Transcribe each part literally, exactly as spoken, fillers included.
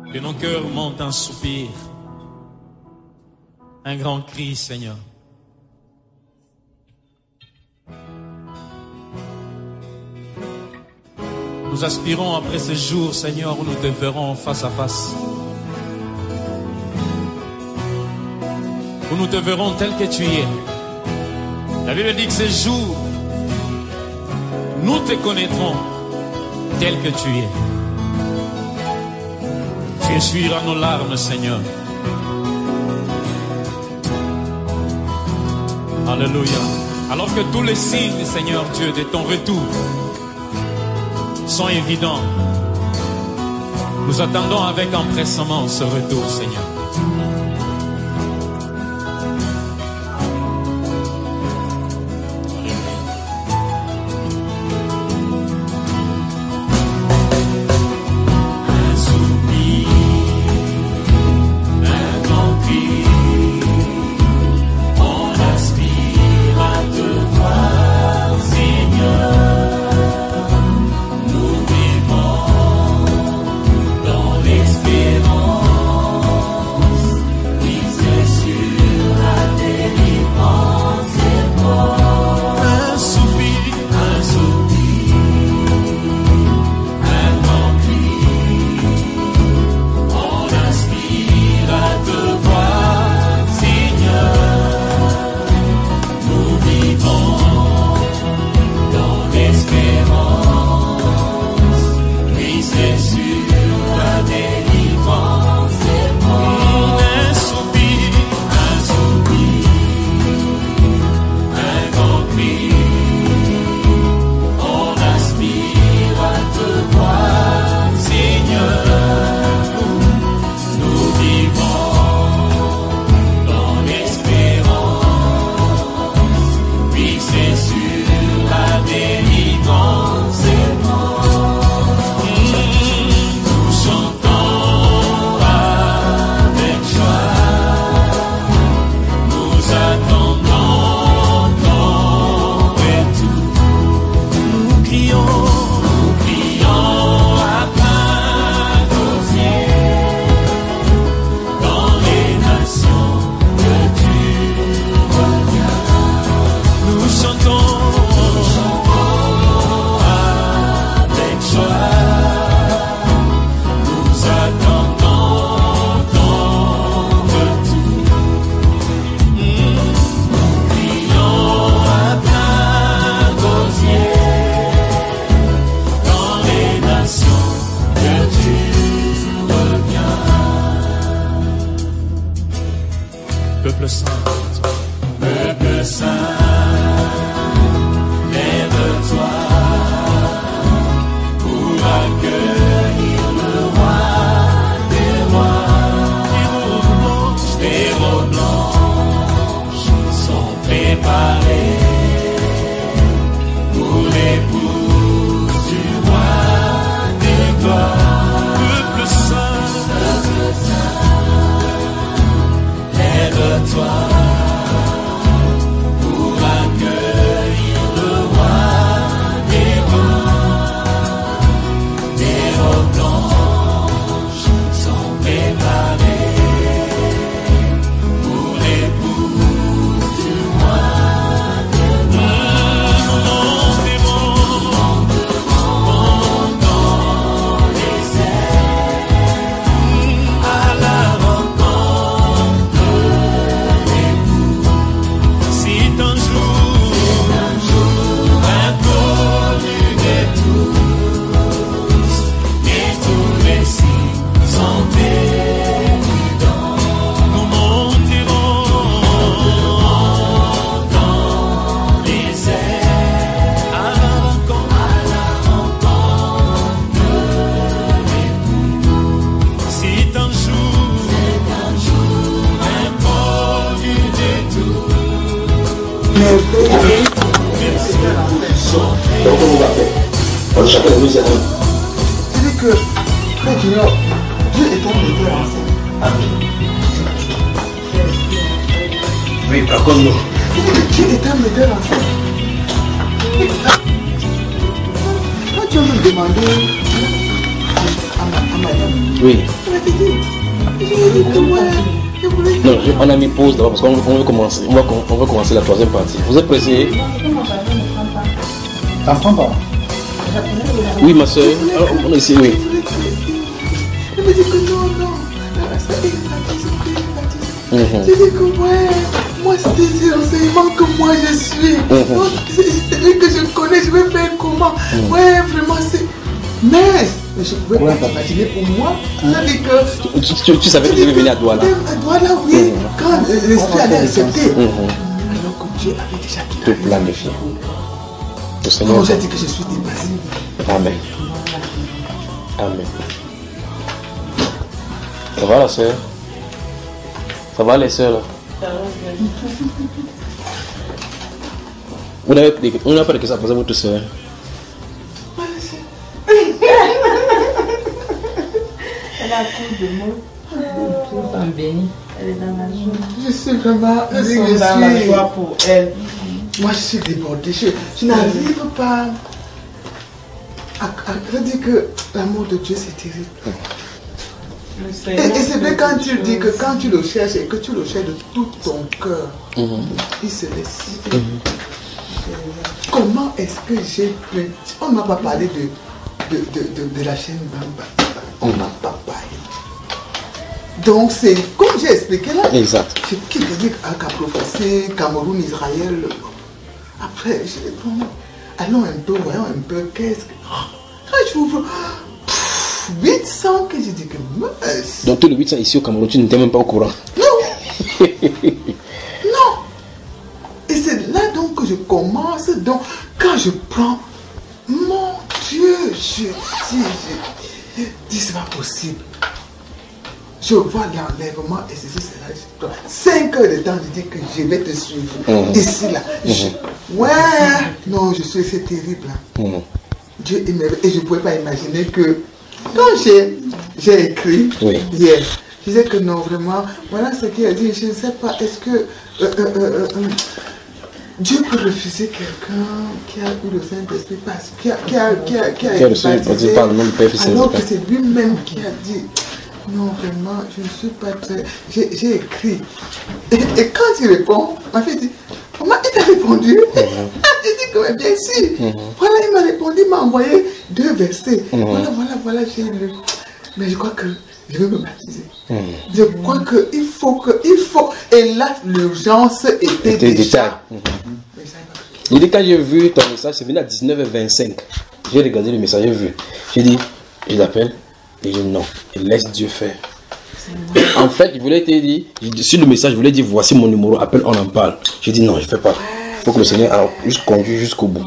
De nos cœurs monte un soupir, un grand cri, Seigneur. Nous aspirons après ce jour, Seigneur, où nous te verrons face à face. Où nous te verrons tel que tu es. La Bible dit que ce jour, nous te connaîtrons tel que tu es. Tu essuieras nos larmes, Seigneur. Alléluia. Alors que tous les signes, Seigneur Dieu, de ton retour sont évidents, nous attendons avec empressement ce retour, Seigneur. Quand tu vas me demander à ma, à Oui. Elle m'a dit, je lui ai dit que moi, je voulais... Non, je- on a mis pause d'abord parce qu'on on veut commencer, on va, com- on va commencer la troisième partie. Vous êtes pressé? Ça prend pas. Oui, ma soeur. Ah, on est ici, oui. Elle me dit que non, non. Ça est baptisé, baptisé. Mhm. J'ai dit que ouais, moi c'était ces enseignements que moi je suis. Mhm. Donc, c'est c'est lui que je connais, je vais faire comment? Ouais, vraiment c'est... Mais je ne pouvais pas imaginer pour moi. C'est-à-dire que... Tu, tu- tu savais que tu devais venir à Douala. À Douala, oui. Quand l'esprit allait accepter. Mhm. Alors que Dieu avait déjà Te quitté. planifier. Le Non, Seigneur. j'ai dit que je suis dépassé. Amen. Amen. Ça va la soeur? Ça va les soeurs là? Vous n'avez pas de- on n'a pas de questions à poser à votre soeur. Elle a cours de mots. Tout en béni. Elle est dans la joie. Je suis vraiment... Je Nous suis... sommes dans la joie pour elle. Moi, je suis débordée. Je, je n'arrive pas à, à, à dire que l'amour de Dieu, c'est terrible. Et, et c'est vrai quand tu dis que quand tu le cherches et que tu le cherches de tout ton cœur, Mhm. il se laisse. Comment est-ce que j'ai pu... On ne m'a pas parlé de, de, de, de, de la chaîne Bamba. On ne m'a pas parlé. Donc c'est comme j'ai expliqué là. Exact. J'ai quitté à Caprophacé, Cameroun, Israël. Après, je dis, bon, allons un peu, voyons un peu, qu'est-ce que... Quand j'ouvre, pff, huit cents que j'ai dit que... mince. Donc tous les huit cents ici au Cameroun, tu n'étais même pas au courant. Non. Non. Et c'est là donc que je commence. Donc, quand je prends, mon Dieu, je dis, je dis, c'est pas possible. Je vois l'enlèvement et ceci, c'est là. Cinq heures de temps, je dis que je vais te suivre. Mhm. Ici, là. Je- ouais. Non, je suis, c'est terrible. Là. Mhm. Dieu est merveilleux. Et je ne pouvais pas imaginer que quand j'ai j'ai écrit Oui. hier, je disais que non, vraiment, voilà ce qu'il a dit. Je ne sais pas, est-ce que euh, euh, euh, euh, Dieu peut refuser quelqu'un qui a eu le Saint-Esprit parce qui a, qui a, qui a, qui a Qui a été reçu, baptisé, par le nom du Père, Fils et alors que Saint-Esprit. c'est lui-même qui a dit. Non, vraiment, je ne suis pas très... J'ai j'ai écrit. Et, et quand il répond, ma fille dit, maman, il t'a répondu. J'ai dit que oui, bien sûr. Voilà, il m'a répondu, il m'a envoyé deux versets. Voilà, voilà, voilà, j'ai lu. Mais je crois que je vais me baptiser. Je crois qu'il faut que... Il faut... Et là, l'urgence était Était déjà... détail. Il dit quand j'ai vu ton message, c'est venu à dix-neuf heures vingt-cinq. J'ai regardé le message, j'ai vu. J'ai dit, je l'appelle. Il dit non, il laisse Dieu faire. En fait, il voulait te dire, sur le message, je voulais dire voici mon numéro, appelle, on en parle. J'ai dit non, je ne fais pas. Il faut que le Seigneur a juste conduit jusqu'au bout.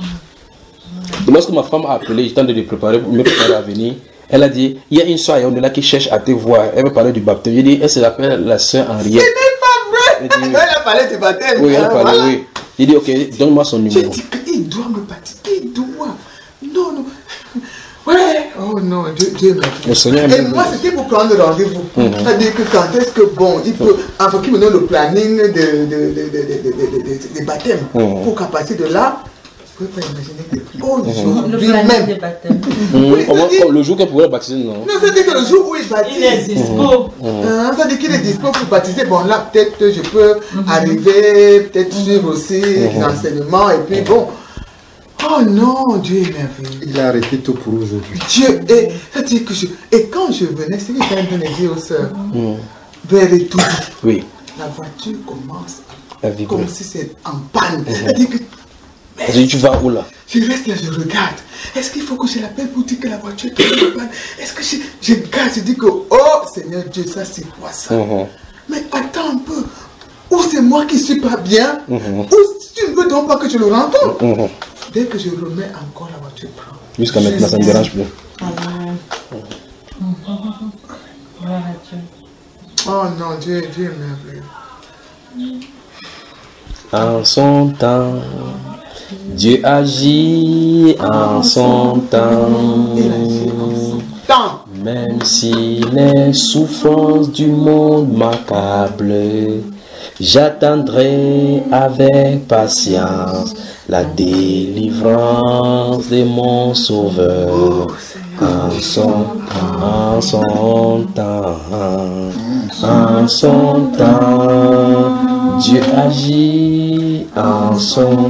Et lorsque ma femme a appelé, j'étais en train de préparer, me préparer à venir, elle a dit, il y a une soeur on est là qui cherche à te voir. Elle veut parler du baptême. J'ai dit, elle s'appelle la soeur Henriette. Ce n'est pas vrai. Elle dit- Elle a parlé du baptême. Oui, elle hein, parlait, voilà. oui. J'ai dit, ok, donne-moi son J'ai numéro. dit qu'il doit me baptiser. Il doit. Non, non. Ouais. Oh non, Dieu, Dieu m'a Le Seigneur Et aime moi, beaucoup. c'était pour prendre rendez-vous. Mhm. C'est-à-dire que quand est-ce que, bon, il peut, enfin, qu'il me donne le planning de, de, de, de, de, de, de, de- des baptêmes. Mhm. Pour qu'à partir de là, je ne peux pas imaginer que, oh, Le aujourd'hui planning même. des baptêmes. Hum, Oui, on va- c'est-à-dire- le jour qu'elle pourrait baptiser, non. Non, c'est-à-dire que le jour où il Il est baptise, dispo. hein, c'est-à-dire qu'il est dispo pour baptiser. Bon, là, peut-être je peux arriver, peut-être suivre aussi les enseignements, et puis bon. Oh non, Dieu est merveilleux. Il a arrêté tout pour aujourd'hui. Dieu est. C'est-à-dire que je. Et quand je venais, c'est ce que j'étais en train de dire aux sœurs, vers les tout, Oui, la voiture commence la à- vie. comme si c'est en panne. C'est-à-dire que J'ai dit, tu vas où là? je reste là, je regarde. Est-ce qu'il faut que je l'appelle pour dire que la voiture est en panne? Est-ce que je, je regarde, je dis que, oh Seigneur Dieu, ça c'est quoi ça? Mhm. Mais attends un peu. Ou c'est moi qui suis pas bien, Mhm. ou tu ne veux donc pas que je le rende. Mhm. Dès que je remets encore la voiture prend. Jusqu'à maintenant, ça ne me dérange plus. Amen. Gloire à Dieu. Oh non, Dieu, Dieu est merveilleux. En son temps, Dieu agit en son temps. Il agit en son temps. Même si les souffrances du monde m'accablent, j'attendrai avec patience la délivrance de mon Sauveur. Oh Seigneur. En son temps, en son temps, en son temps, Dieu agit en son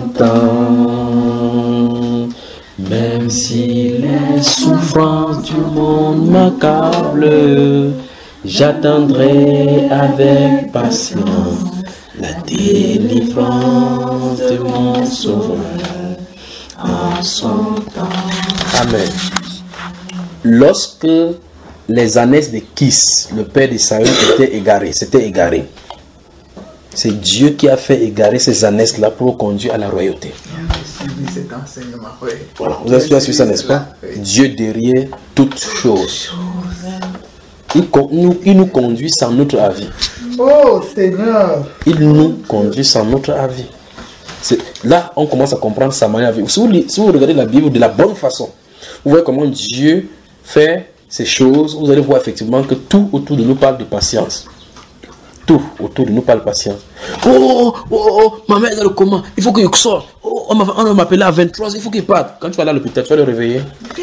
temps. Même si les souffrances du monde m'accablent, j'attendrai avec patience la délivrance de mon sauveur en son temps. Amen. Lorsque les ânesse de Kis, le père de Saül, étaient égarés, s'étaient égarés, c'est Dieu qui a fait égarer ces ânesses-là pour le conduire à la royauté. Voilà. Vous avez suivi ça, n'est-ce pas? Dieu derrière toutes choses. Il nous, il nous conduit sans notre avis. Oh Seigneur. Il nous conduit sans notre avis. Là, on commence à comprendre sa manière de vivre. Si vous, si vous regardez la Bible de la bonne façon, vous voyez comment Dieu fait ces choses. Vous allez voir effectivement que tout autour de nous parle de patience. Tout autour de nous parle de patience. Oh, oh, oh, ma mère est dans le coma. Il faut qu'il sorte. Oh, on m'a appelé à vingt-trois heures. Il faut qu'il parte. Quand tu vas aller à l'hôpital, tu vas le réveiller.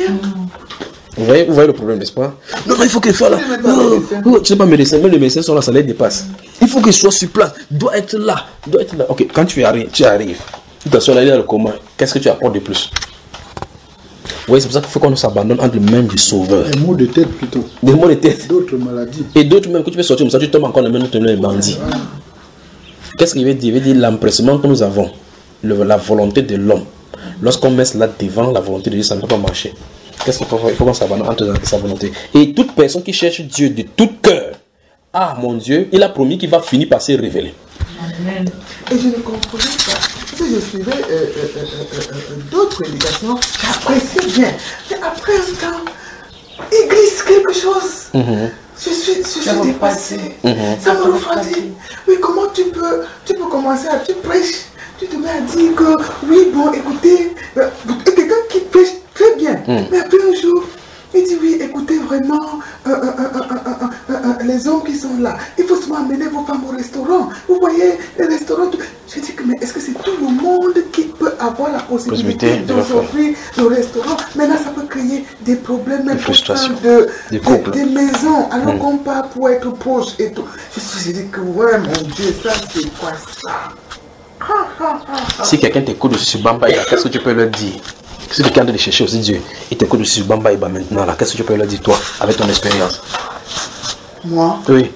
Vous voyez, vous voyez le problème, n'est-ce pas? Non, non, il faut qu'il fasse là. Oh, oh, tu sais pas, médecin, même les médecins sont là, ça les dépasse. Il faut qu'il soit sur place. Il doit être là. Il doit être là. Ok, quand tu arrives, tu arrives. Tu t'assois là, il est dans le coma. Qu'est-ce que tu apportes de plus? Oui, c'est pour ça qu'il faut qu'on s'abandonne entre les mains du Sauveur. Des maux de tête plutôt. Des maux de tête. D'autres maladies. Et d'autres même que tu peux sortir comme ça, tu tombes encore dans les mains de bandits. Qu'est-ce qu'il veut dire? Il veut dire l'empressement que nous avons, le, la volonté de l'homme. Lorsqu'on met cela devant la volonté de Dieu, ça ne peut pas marcher. Qu'est-ce qu'il faut faire? Il faut qu'on s'abandonne entre sa volonté. Et toute personne qui cherche Dieu de tout cœur, ah mon Dieu, il a promis qu'il va finir par se révéler. Amen. Et je ne comprenais pas. Parce que je suivais euh, euh, euh, euh, euh, d'autres prédications, j'appréciais bien. Mais après un temps, il glisse quelque chose. Mm-hmm. Je suis, je suis dépassée. Mm-hmm. Ça me refroidit. Oui, comment tu peux, tu peux commencer à, tu prêches, tu te mets à dire que, oui, bon, écoutez, euh, quelqu'un qui prêche très bien, mm. mais après un jour, il dit, oui, écoutez, vraiment, euh, euh, euh, euh, euh, euh, euh, les hommes qui sont là, il faut seulement amener vos femmes au restaurant. Vous voyez, les restaurants, tout. Je dis que, mais est-ce que c'est tout le monde qui peut avoir la possibilité d'offrir le restaurant? Maintenant, ça peut créer des problèmes, même au sein de, des, de, des maisons, alors mm. qu'on part pour être proche et tout. Je suis dit que, ouais, mon Dieu, ça, c'est quoi ça? Ha, ha, ha, ha. Si quelqu'un t'écoute dessus sur Bamba, qu'est-ce que tu peux leur dire? Si quelqu'un de chercher aussi Dieu, il t'écoute dessus sur Bamba Iba maintenant, là, qu'est-ce que tu peux leur dire, toi, avec ton expérience? Moi? Oui.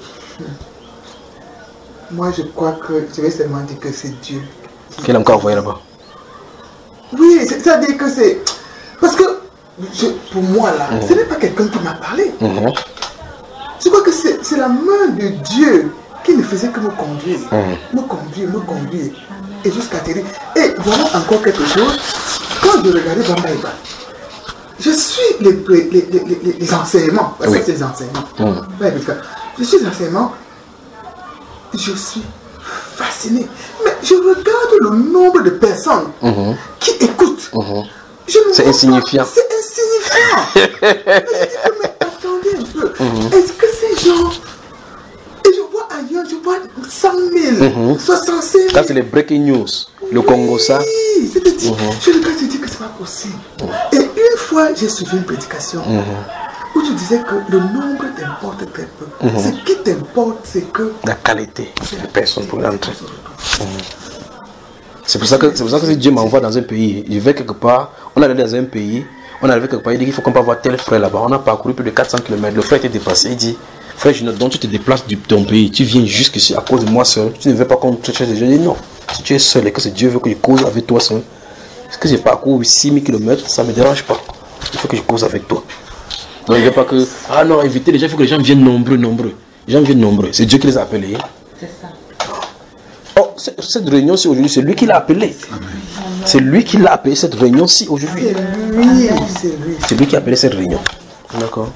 Moi, je crois que je vais seulement dire que c'est Dieu. Qu'il a encore envoyé là-bas? Oui, c'est-à-dire que c'est... Parce que, je, pour moi, là, mmh. ce n'est pas quelqu'un qui m'a parlé. Mmh. Je crois que c'est la main de Dieu qui ne faisait que me conduire. Mmh. Me conduire, me conduire. Et jusqu'à atterrir. Et voilà encore quelque chose. Quand je regardais Bamba Iba, je suis les, les, les, les, les enseignements. Parce oui. que c'est les enseignements. Mmh. Ouais, parce que je suis les enseignements. Je suis fasciné. Mais je regarde le nombre de personnes mmh. qui écoutent. Mmh. C'est insignifiant. C'est insignifiant. Mais je dis que, mais attendez un peu. Mmh. Est-ce que ces gens... Et je vois ailleurs, je vois cent mille, mmh. soixante-cinq mille. Ça, c'est les breaking news. Le oui, Congo, ça. Oui, c'est-à-dire, mmh. je regarde et je dis que c'est pas possible. Mmh. Et une fois, j'ai suivi une prédication mmh. où je disais que le nombre t'importe très peu. Mmh. Ce qui t'importe, c'est que... la qualité des personnes pour l'entrer. Mmh. C'est pour ça que, c'est pour ça que si Dieu m'envoie dans un pays, je vais quelque part, on est allé dans un pays, on est arrivé quelque part, il dit qu'il faut qu'on peut avoir tel frère là-bas. On a parcouru plus de quatre cents kilomètres. Le frère était dépassé. Il dit, frère Junot, donc tu te déplaces de ton pays, tu viens jusqu'ici à cause de moi seul. Tu ne veux pas qu'on te cherche des gens. Je dis non. Si tu es seul et que Dieu veut que je cause avec toi seul, est-ce que j'ai parcouru six mille kilomètres, ça ne me dérange pas. Il faut que je cause avec toi. Donc il ne veut pas que, ah non, inviter les gens, il faut que les gens viennent nombreux, nombreux. Les gens viennent nombreux. C'est Dieu qui les a appelés. C'est ça. Oh, cette réunion-ci aujourd'hui, c'est lui qui l'a appelé. C'est lui qui l'a appelé cette réunion-ci aujourd'hui. C'est lui, c'est lui. C'est lui qui a appelé cette réunion. D'accord.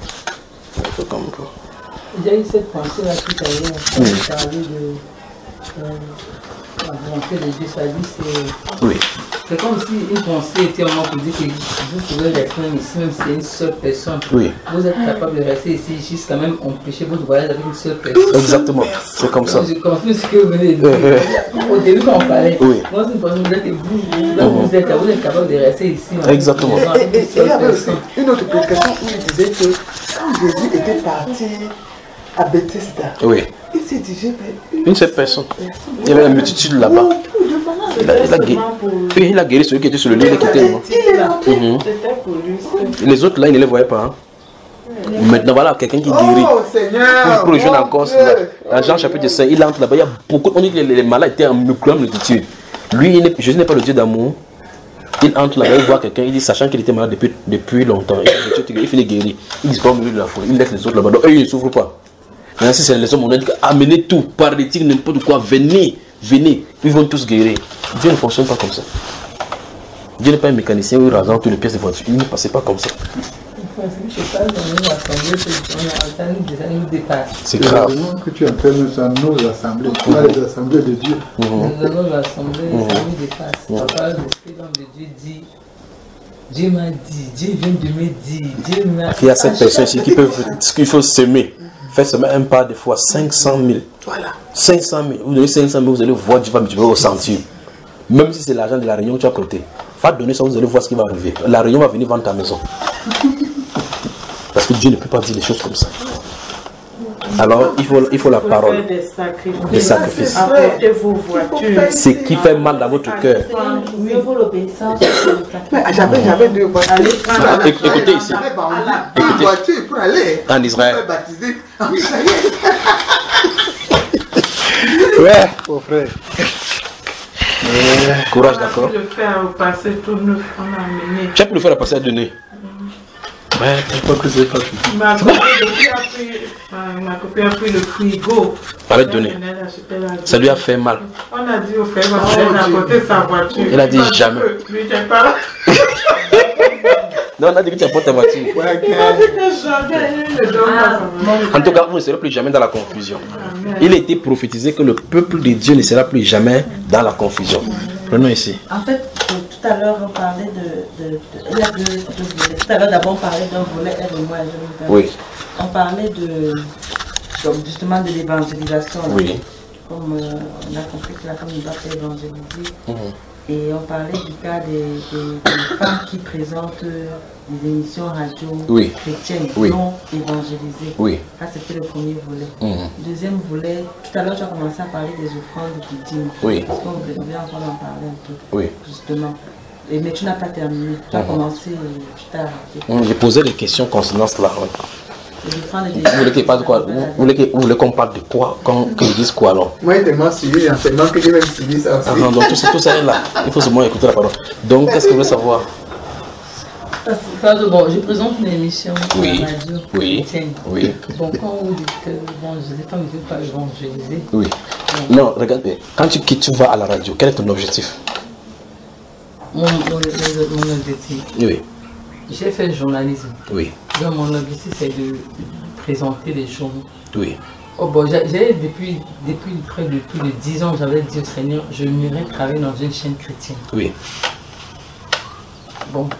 Il y a eu cette pensée-là tout à l'heure. On parlait de euh, la volonté de Dieu, ça dit c'est... Oui. C'est comme si une pensée était en moi pour dire que vous pouvez rester même ici, même si c'est une seule personne. Oui. Vous êtes capable de rester ici jusqu'à même empêcher votre voyage avec une seule personne. Exactement, c'est comme ça. Je confirme ce que vous venez de dire. Au début, quand on parlait, Oui. moi, c'est une personne vous êtes, vous, là où vous êtes, vous êtes capable de rester ici. Exactement. Et, et, et il y avait aussi une autre prédication où il disait que quand Jésus était parti à Bethesda, Oui. il s'est dit, j'ai fait Une seule personne. Il y avait la multitude là-bas. Il a, il, a guéri, oui, il a guéri celui qui était sur le lit, il était mort. Mhm. Les autres là, il ne les voyait pas. Hein. Maintenant, voilà quelqu'un qui guérit. Oh Seigneur! Pour le jeune en Corse, dans Jean chapitre cinq, il entre là-bas. Il y a beaucoup. On dit que les, les malades étaient en grande multitude. Lui, il Jésus n'est pas le Dieu d'amour. Il entre là-bas, il voit quelqu'un, il dit, sachant qu'il était malade depuis, depuis longtemps, il, il finit guéri. Il disparaît au milieu de la foule. Il laisse les autres là-bas. Donc, eux, ils ne souffrent pas. Maintenant, si c'est les hommes, on a dit amenez tout, paralytique, n'importe quoi, venez, venez, ils vont tous guérir. Dieu ne fonctionne pas comme ça. Dieu n'est pas un mécanicien où il rassemble toutes les pièces de voiture. Il ne passait pas comme ça. C'est grave. Que tu appelles ça nos assemblées, pas les assemblées de Dieu. Nous allons l'assemblée, ça nous dépasse. La parole de l'Esprit de Dieu dit, Dieu m'a dit, Dieu vient de me dire, Dieu m'a dit. Il y a cette personne ici qui peut, ce qu'il faut semer. Faites semer un pas de fois cinq cent mille. Voilà. cinq cent mille. Vous donnez cinq cent mille, vous allez voir, Dieu va multiplier au centime. Même si c'est l'argent de la réunion que tu as prêté. Va donner ça, vous allez voir ce qui va arriver. La réunion va venir vendre ta maison. Parce que Dieu ne peut pas dire des choses comme ça. Alors, il faut, il faut la parole. Des sacrifices. Des sacrifices. Apportez vos voitures. Ce qui fait mal dans votre cœur. Oui, il faut l'obéissance. Mais j'avais, j'avais deux voitures. Ah, écoutez ici. J'avais vendu une voiture pour aller En Israël. me baptiser en Israël. Ouais. Oh frère. Courage, On a d'accord. pu le faire au passé, tout nous on a amené. Tu as pu le faire à passer à donner. Ouais, Je crois que c'est pas tout. Ma copine a pris, euh, ma copine a pris le frigo. Allez donner. Elle a acheté la- Ça lui a fait mal. On a dit au frère, on a apporté sa voiture. Elle a dit Parce jamais. que Lui, t'es pas là. Non, on a dit que tu apportes ta voiture. Il a dit que jamais, il ne donne pas sa voiture. En tout cas, vous ne serez plus jamais dans la confusion. Il a été prophétisé que le peuple de Dieu ne sera plus jamais dans la confusion. Prenons ici. En fait, euh, tout à l'heure, on parlait de... de, de il y a deux, deux volets. Tout à l'heure, d'abord, on parlait d'un volet, elle et moi, je me Oui. On parlait de, donc, justement de l'évangélisation. là. Oui. Comme euh, on a compris que la femme ne doit pas évangéliser. Mhm. Et on parlait du cas des, des- des femmes qui présentent euh, des émissions radio Oui. chrétiennes Oui. non évangélisées. Oui. Ça, c'était le premier volet. Mhm. Deuxième volet, tout à l'heure, tu as commencé à parler des offrandes du dîme. Oui. Parce qu'on voulait encore en parler un peu. Oui. Justement. Et, mais tu n'as pas terminé. Tu as Mhm. commencé, euh, tu t'as arrêté. Hum, J'ai posé des questions concernant cela. Oui. Les offrandes des Vous voulez qu'il parle de quoi? Vous voulez que- vous voulez qu'on parle de quoi? Qu'on que je dise quoi alors? Moi, j'ai tellement suivi l'enseignement que j'ai même suivi ça aussi. Ah non, donc tout ça, tout ça est là. Il faut seulement écouter la parole. Donc, qu'est-ce que vous voulez savoir? Pardon, bon, je présente une émission à Oui. la radio Oui. chrétienne. Oui. Bon, quand vous dites que bon, les femmes ne veulent pas évangéliser, Oui. Non, regardez. Quand tu quittes, tu vas à la radio. Quel est ton objectif? mon, mon, mon, mon objectif, Oui. j'ai fait le journalisme. Oui. Donc mon objectif c'est de présenter les journaux. Oui. Oh bon, j'ai j'ai- depuis, depuis près de plus de dix ans, j'avais dit au Seigneur, je m'irais travailler dans une chaîne chrétienne. Oui. Bon.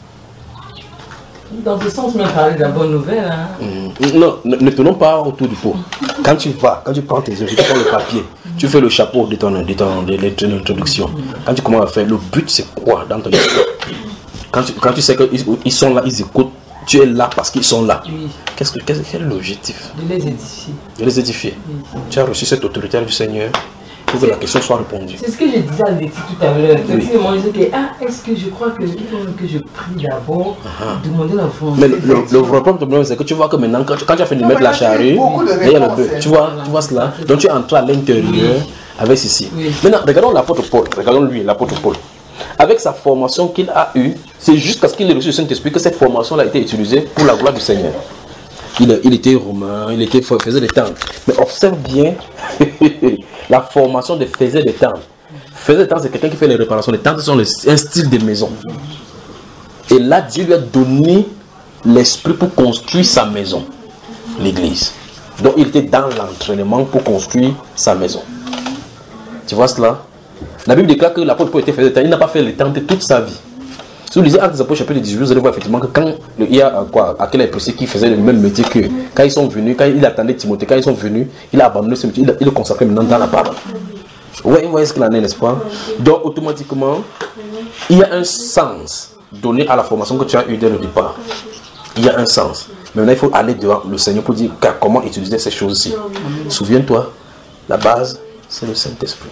Dans ce sens, on m'a parlé de la bonne nouvelle. Hein. Hum, Non, ne, ne tournons pas autour du pot. Quand tu vas, quand tu prends tes œuvres, tu prends le papier, tu fais le chapeau de ton, de ton, de, de ton introduction. Quand tu commences à faire, le but c'est quoi dans ton histoire? Quand tu, quand tu sais qu'ils ils sont là, ils écoutent, tu es là parce qu'ils sont là. Oui, Qu'est-ce que, qu'est-ce- quel est l'objectif? de les édifier. De les édifier. Tu as reçu cette autorité du Seigneur pour que la question soit répondue. C'est ce que je disais à Letty tout à l'heure. Oui. Letty m'a dit que, ah, est-ce que je crois que, il faut que je prie d'abord, demander la volonté. Mais le, de le, Dieu. le vrai problème, c'est que tu vois que maintenant, quand tu, quand tu as fini de Non, mettre la mais là, il y a charrue, beaucoup de là, il y a le réponses, bœuf. hein. Tu vois, tu vois cela? Donc tu es entré à l'intérieur avec ceci. Oui. Maintenant, regardons l'apôtre Paul. Regardons lui, l'apôtre Paul. Avec sa formation qu'il a eue, c'est jusqu'à ce qu'il ait reçu le Saint-Esprit que cette formation-là a été utilisée pour la gloire du Seigneur. Il, il était romain, il était, faisait des tentes. Mais observe bien la formation de faisait des tentes. Faisait des tentes, c'est quelqu'un qui fait les réparations. Les tentes sont le- un style de maison. Et là, Dieu lui a donné l'esprit pour construire sa maison, l'église. Donc, il était dans l'entraînement pour construire sa maison. Tu vois cela? La Bible déclare que l'apôtre Paul était fait de temps, il n'a pas fait le temps de toute sa vie. Si vous lisez Actes des Apôtres chapitre dix-huit, vous allez voir effectivement que quand il y a quoi, à quel épicier qui faisait le même métier que quand ils sont venus, quand il attendait Timothée, quand ils sont venus, il a abandonné ce métier, il, a, il le consacrait maintenant dans la parole. Oui, vous voyez ce qu'il en est, n'est-ce pas? Donc automatiquement, il y a un sens donné à la formation que tu as eue dès le départ. Il y a un sens. Mais maintenant, il faut aller devant le Seigneur pour dire comment utiliser ces choses-ci. Souviens-toi, la base, c'est le Saint-Esprit.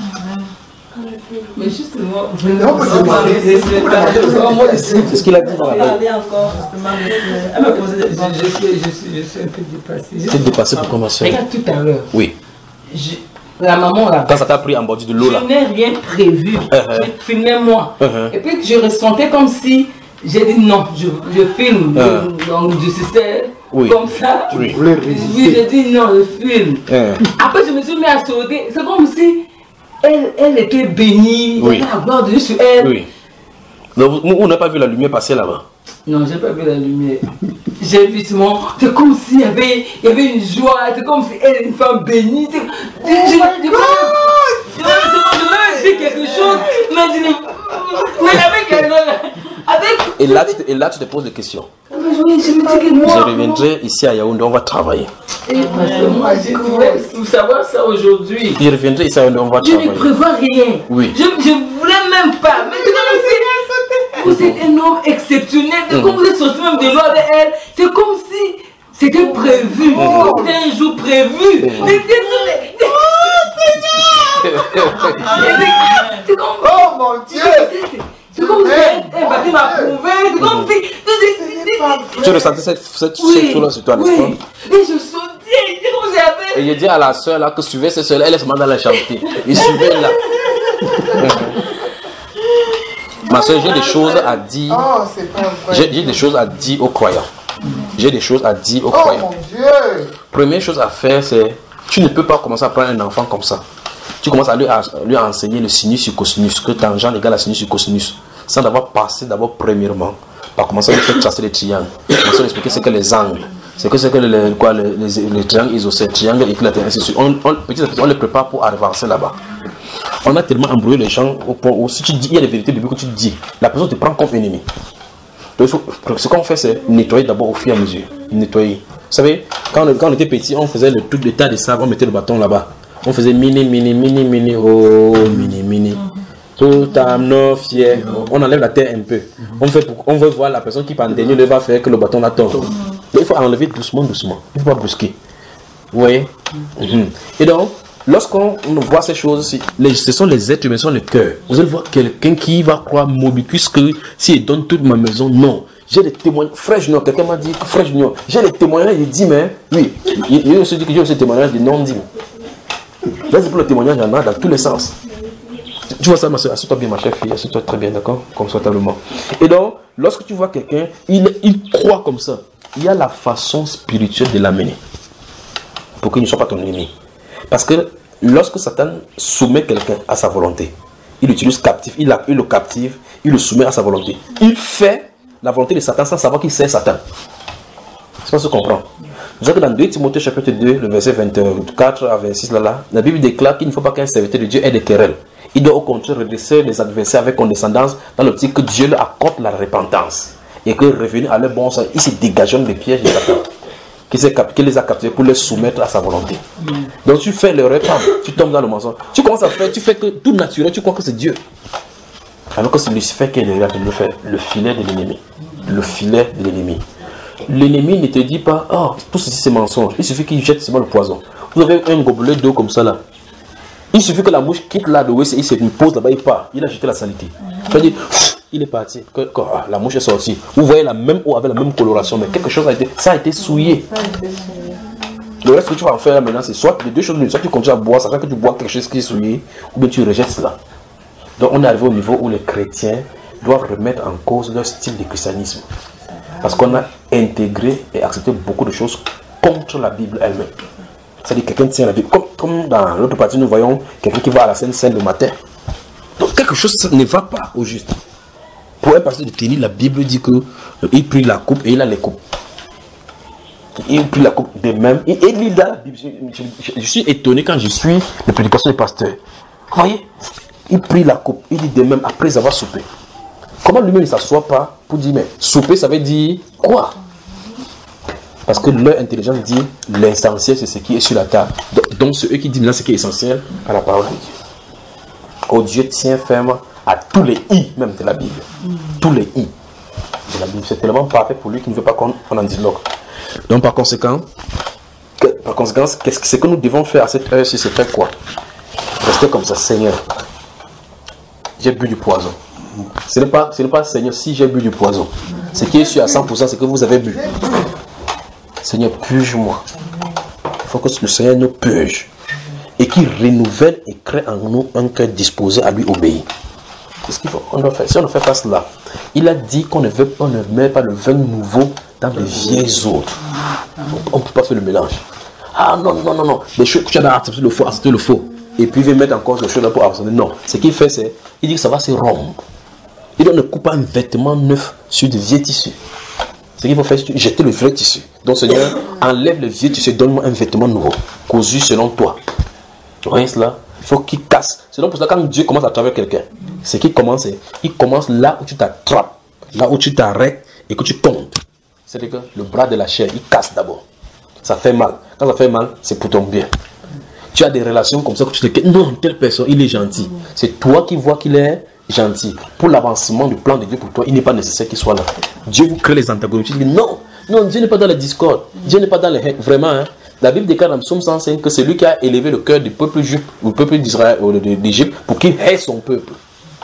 Mais justement, c'est ce qu'il a dit dans la Bible. Elle m'a posé des questions. Je suis, je suis, je suis un peu dépassée. Tu es dépassé pour commencer. Regarde tout à l'heure. Oui. Je, la maman là. Quand ça t'a pris en bordure de l'eau là. Je n'ai rien prévu. Uh-huh. Je filmais moi. Uh-huh. Et puis je ressentais comme si j'ai dit non, je, je filme. Uh-huh. Je, donc je suis oui. comme ça. Oui. Oui, j'ai dit non, je filme. Uh-huh. Après je me suis mis à sauter. C'est comme si elle, elle était bénie. Oui. Il y avait la gloire de Dieu sur elle. Oui. Donc, on n'a pas vu la lumière passer là-bas. Non, j'ai pas vu la lumière. J'ai vu seulement, c'est comme s'il y avait, il y avait une joie, c'est comme si elle est une femme bénie. Je voulais dire quelque chose, mais je ne. Mais avec elle, avec. Et là, tu te, et là, tu te poses des questions. Oui, je me dis que moi. Je reviendrai ici à Yaoundé, on va travailler. Et parce que moi, je voulais savoir ça aujourd'hui. Je reviendrai ici à Yaoundé, on va Je travailler. ne prévois rien. Oui. Je ne voulais même pas. Mais c'est comme si. Vous êtes un homme exceptionnel. C'est comme vous êtes sorti même de l'ordre de elle. C'est comme si c'était prévu. C'était un jour prévu. C'est comme. Oh mon Dieu! C'est comme si un bâtiment m'a prouvé. C'est comme si. Tu ressentais cette, cette oui, chose-là sur toi, n'est-ce oui. pas? Et je sautais. C'est comme si j'avais. Et je dis à la soeur là que suivait cette soeur là, elle est seulement dans la chantier. Il suivait là. Ma soeur, j'ai des choses à dire. Oh, c'est pas vrai. J'ai, j'ai des choses à dire aux croyants. J'ai des choses à dire aux Oh croyants. mon Dieu! Première chose à faire, c'est tu ne peux pas commencer à prendre un enfant comme ça. Tu commences à lui, à lui enseigner le sinus sur cosinus, que tangent égale à sinus sur cosinus, sans d'abord passer d'abord premièrement par commencer à lui faire tracer les triangles, commencer à lui expliquer ce que les angles, c'est que c'est que les, quoi, les, les, les triangles isocèles, triangles équilatéraux, ainsi de suite. On, on, petit à petit, on les prépare pour avancer là-bas. On a tellement embrouillé les gens au point où si tu dis, il y a des vérités bibliques que tu dis, la personne te prend comme ennemi. Donc, ce qu'on fait, c'est nettoyer d'abord au fur et à mesure. Nettoyer. Vous savez, quand on, quand on était petit, on faisait le truc de tas de sable, on mettait le bâton là-bas. On faisait mini, mini, mini, mini, oh, mini, mini. Tout am fier. On enlève la terre un peu. On, fait pour, on veut voir la personne qui, en dernier, va faire que le bâton la tombe. Mais il faut enlever doucement, doucement. Il ne faut pas brusquer. Vous voyez? Mm-hmm. Et donc, lorsqu'on voit ces choses, les, ce sont les êtres humains, ce sont les cœurs. Vous allez voir quelqu'un qui va croire Mobicus que s'il donne toute ma maison, non. J'ai des témoignages. Frère Junior, quelqu'un m'a dit, Frère Junior, j'ai des témoignages, il dit, mais oui, il, il aussi dit que j'ai aussi des témoignages de non-dits. Là, c'est pour le témoignage, il y en a dans tous les sens. Tu vois ça, ma soeur, assieds-toi bien, ma chère fille, assieds-toi très bien, d'accord? Confortablement. Et donc, lorsque tu vois quelqu'un, il, il croit comme ça, il y a la façon spirituelle de l'amener pour qu'il ne soit pas ton ennemi. Parce que lorsque Satan soumet quelqu'un à sa volonté, il l'utilise captif, il, il le captive, il le soumet à sa volonté. Il fait la volonté de Satan sans savoir qu'il sert Satan. C'est pas ce qu'on comprend. Vous savez que dans deux Timothée chapitre deux, le verset vingt-quatre à vingt-six, là, là, la Bible déclare qu'il ne faut pas qu'un serviteur de Dieu ait des querelles. Il doit au contraire redresser les adversaires avec condescendance dans l'optique que Dieu leur accorde la repentance. Et que revenu à leur bon sens, ils se dégagent des pièges de Satan. Qui les a captivés pour les soumettre à sa volonté. Donc tu fais le repent, tu tombes dans le mensonge. Tu commences à faire, tu fais que tout naturel, tu crois que c'est Dieu. Alors que c'est Lucifer qui est derrière de le faire, le filet de l'ennemi. Le filet de l'ennemi. L'ennemi ne te dit pas, oh, tout ceci c'est mensonge. Il suffit qu'il jette seulement le poison. Vous avez un gobelet d'eau comme ça là. Il suffit que la mouche quitte là de où il se pose là-bas, il part. Il a jeté la saleté. C'est-à-dire, il est parti. Que, que, ah, la mouche est sortie. Vous voyez la même eau avec la même coloration, mais quelque chose a été, ça a été souillé. Le reste que tu vas en faire là maintenant, c'est soit les deux choses, soit tu continues à boire, ça fait que tu bois quelque chose qui est souillé, ou bien tu rejettes cela. Donc on est arrivé au niveau où les chrétiens doivent remettre en cause leur style de christianisme. Parce qu'on a intégré et accepté beaucoup de choses contre la Bible elle-même. C'est-à-dire quelqu'un tient la Bible. Comme, comme dans l'autre partie, nous voyons quelqu'un qui va à la Sainte Seine le matin. Donc quelque chose ne va pas au juste. Pour un pasteur de tenir, la Bible dit qu'il euh, prit la coupe et il a les coupes. Il prit la coupe de même. Et il lit dans la Bible. Je, je, je, je suis étonné quand je suis les prédications des pasteurs. Vous voyez? il prit la coupe, il dit de même, après avoir soupé. Comment lui-même ne s'assoit pas pour dire, mais souper, ça veut dire quoi? Parce que leur intelligence dit, l'essentiel, c'est ce qui est sur la table. Donc, c'est eux qui disent, ce qui est essentiel à la parole de Dieu. Oh, Dieu tient ferme à tous les i, même de la Bible. Tous les i de la Bible. C'est tellement parfait pour lui qu'il ne veut pas qu'on en disloque. Donc, par conséquent, que, par conséquent, qu'est-ce que, ce que nous devons faire à cette heure-ci, c'est faire quoi? Rester comme ça, Seigneur. J'ai bu du poison. Ce n'est pas, ce n'est pas Seigneur, si j'ai bu du poison. Ce qui est sûr à cent pour cent, c'est que vous avez bu. Seigneur, purge-moi. Il faut que le Seigneur nous purge. Et qu'il renouvelle et crée en nous un cœur disposé à lui obéir. C'est ce qu'il faut. On doit faire. Si on ne fait pas cela, il a dit qu'on ne veut, on ne met pas le vin nouveau dans les vieilles eaux. On ne peut pas faire le mélange. Ah non, non, non, non. Les choses que tu as accepté le faux, accepté le faux. Et puis il veut mettre encore quelque chose là pour abandonner. Non. Ce qu'il fait, c'est, il dit que ça va se rompre. Il ne coupe pas un vêtement neuf sur de vieux tissus. Ce qu'il faut faire, c'est jeter le vrai tissu. Donc Seigneur, enlève le vieux tissu, donne-moi un vêtement nouveau, cousu selon toi. Vous voyez cela? Il faut qu'il casse. C'est donc pour ça que quand Dieu commence à travailler quelqu'un, ce qui commence, il commence là où tu t'attrapes, là où tu t'arrêtes et que tu tombes. C'est-à-dire que le bras de la chair, il casse d'abord. Ça fait mal. Quand ça fait mal, c'est pour ton bien. Tu as des relations comme ça que tu te dis, non, telle personne, il est gentil. C'est toi qui vois qu'il est gentil. Pour l'avancement du plan de Dieu pour toi, il n'est pas nécessaire qu'il soit là. Dieu vous crée les antagonismes. Tu dis, non, non, Dieu n'est pas dans la discorde. Dieu n'est pas dans les haines. Vraiment, hein. La Bible déclare dans le psaume cent cinq que c'est lui qui a élevé le cœur du peuple juif, du peuple d'Israël, ou d'Égypte, pour qu'il hait son peuple.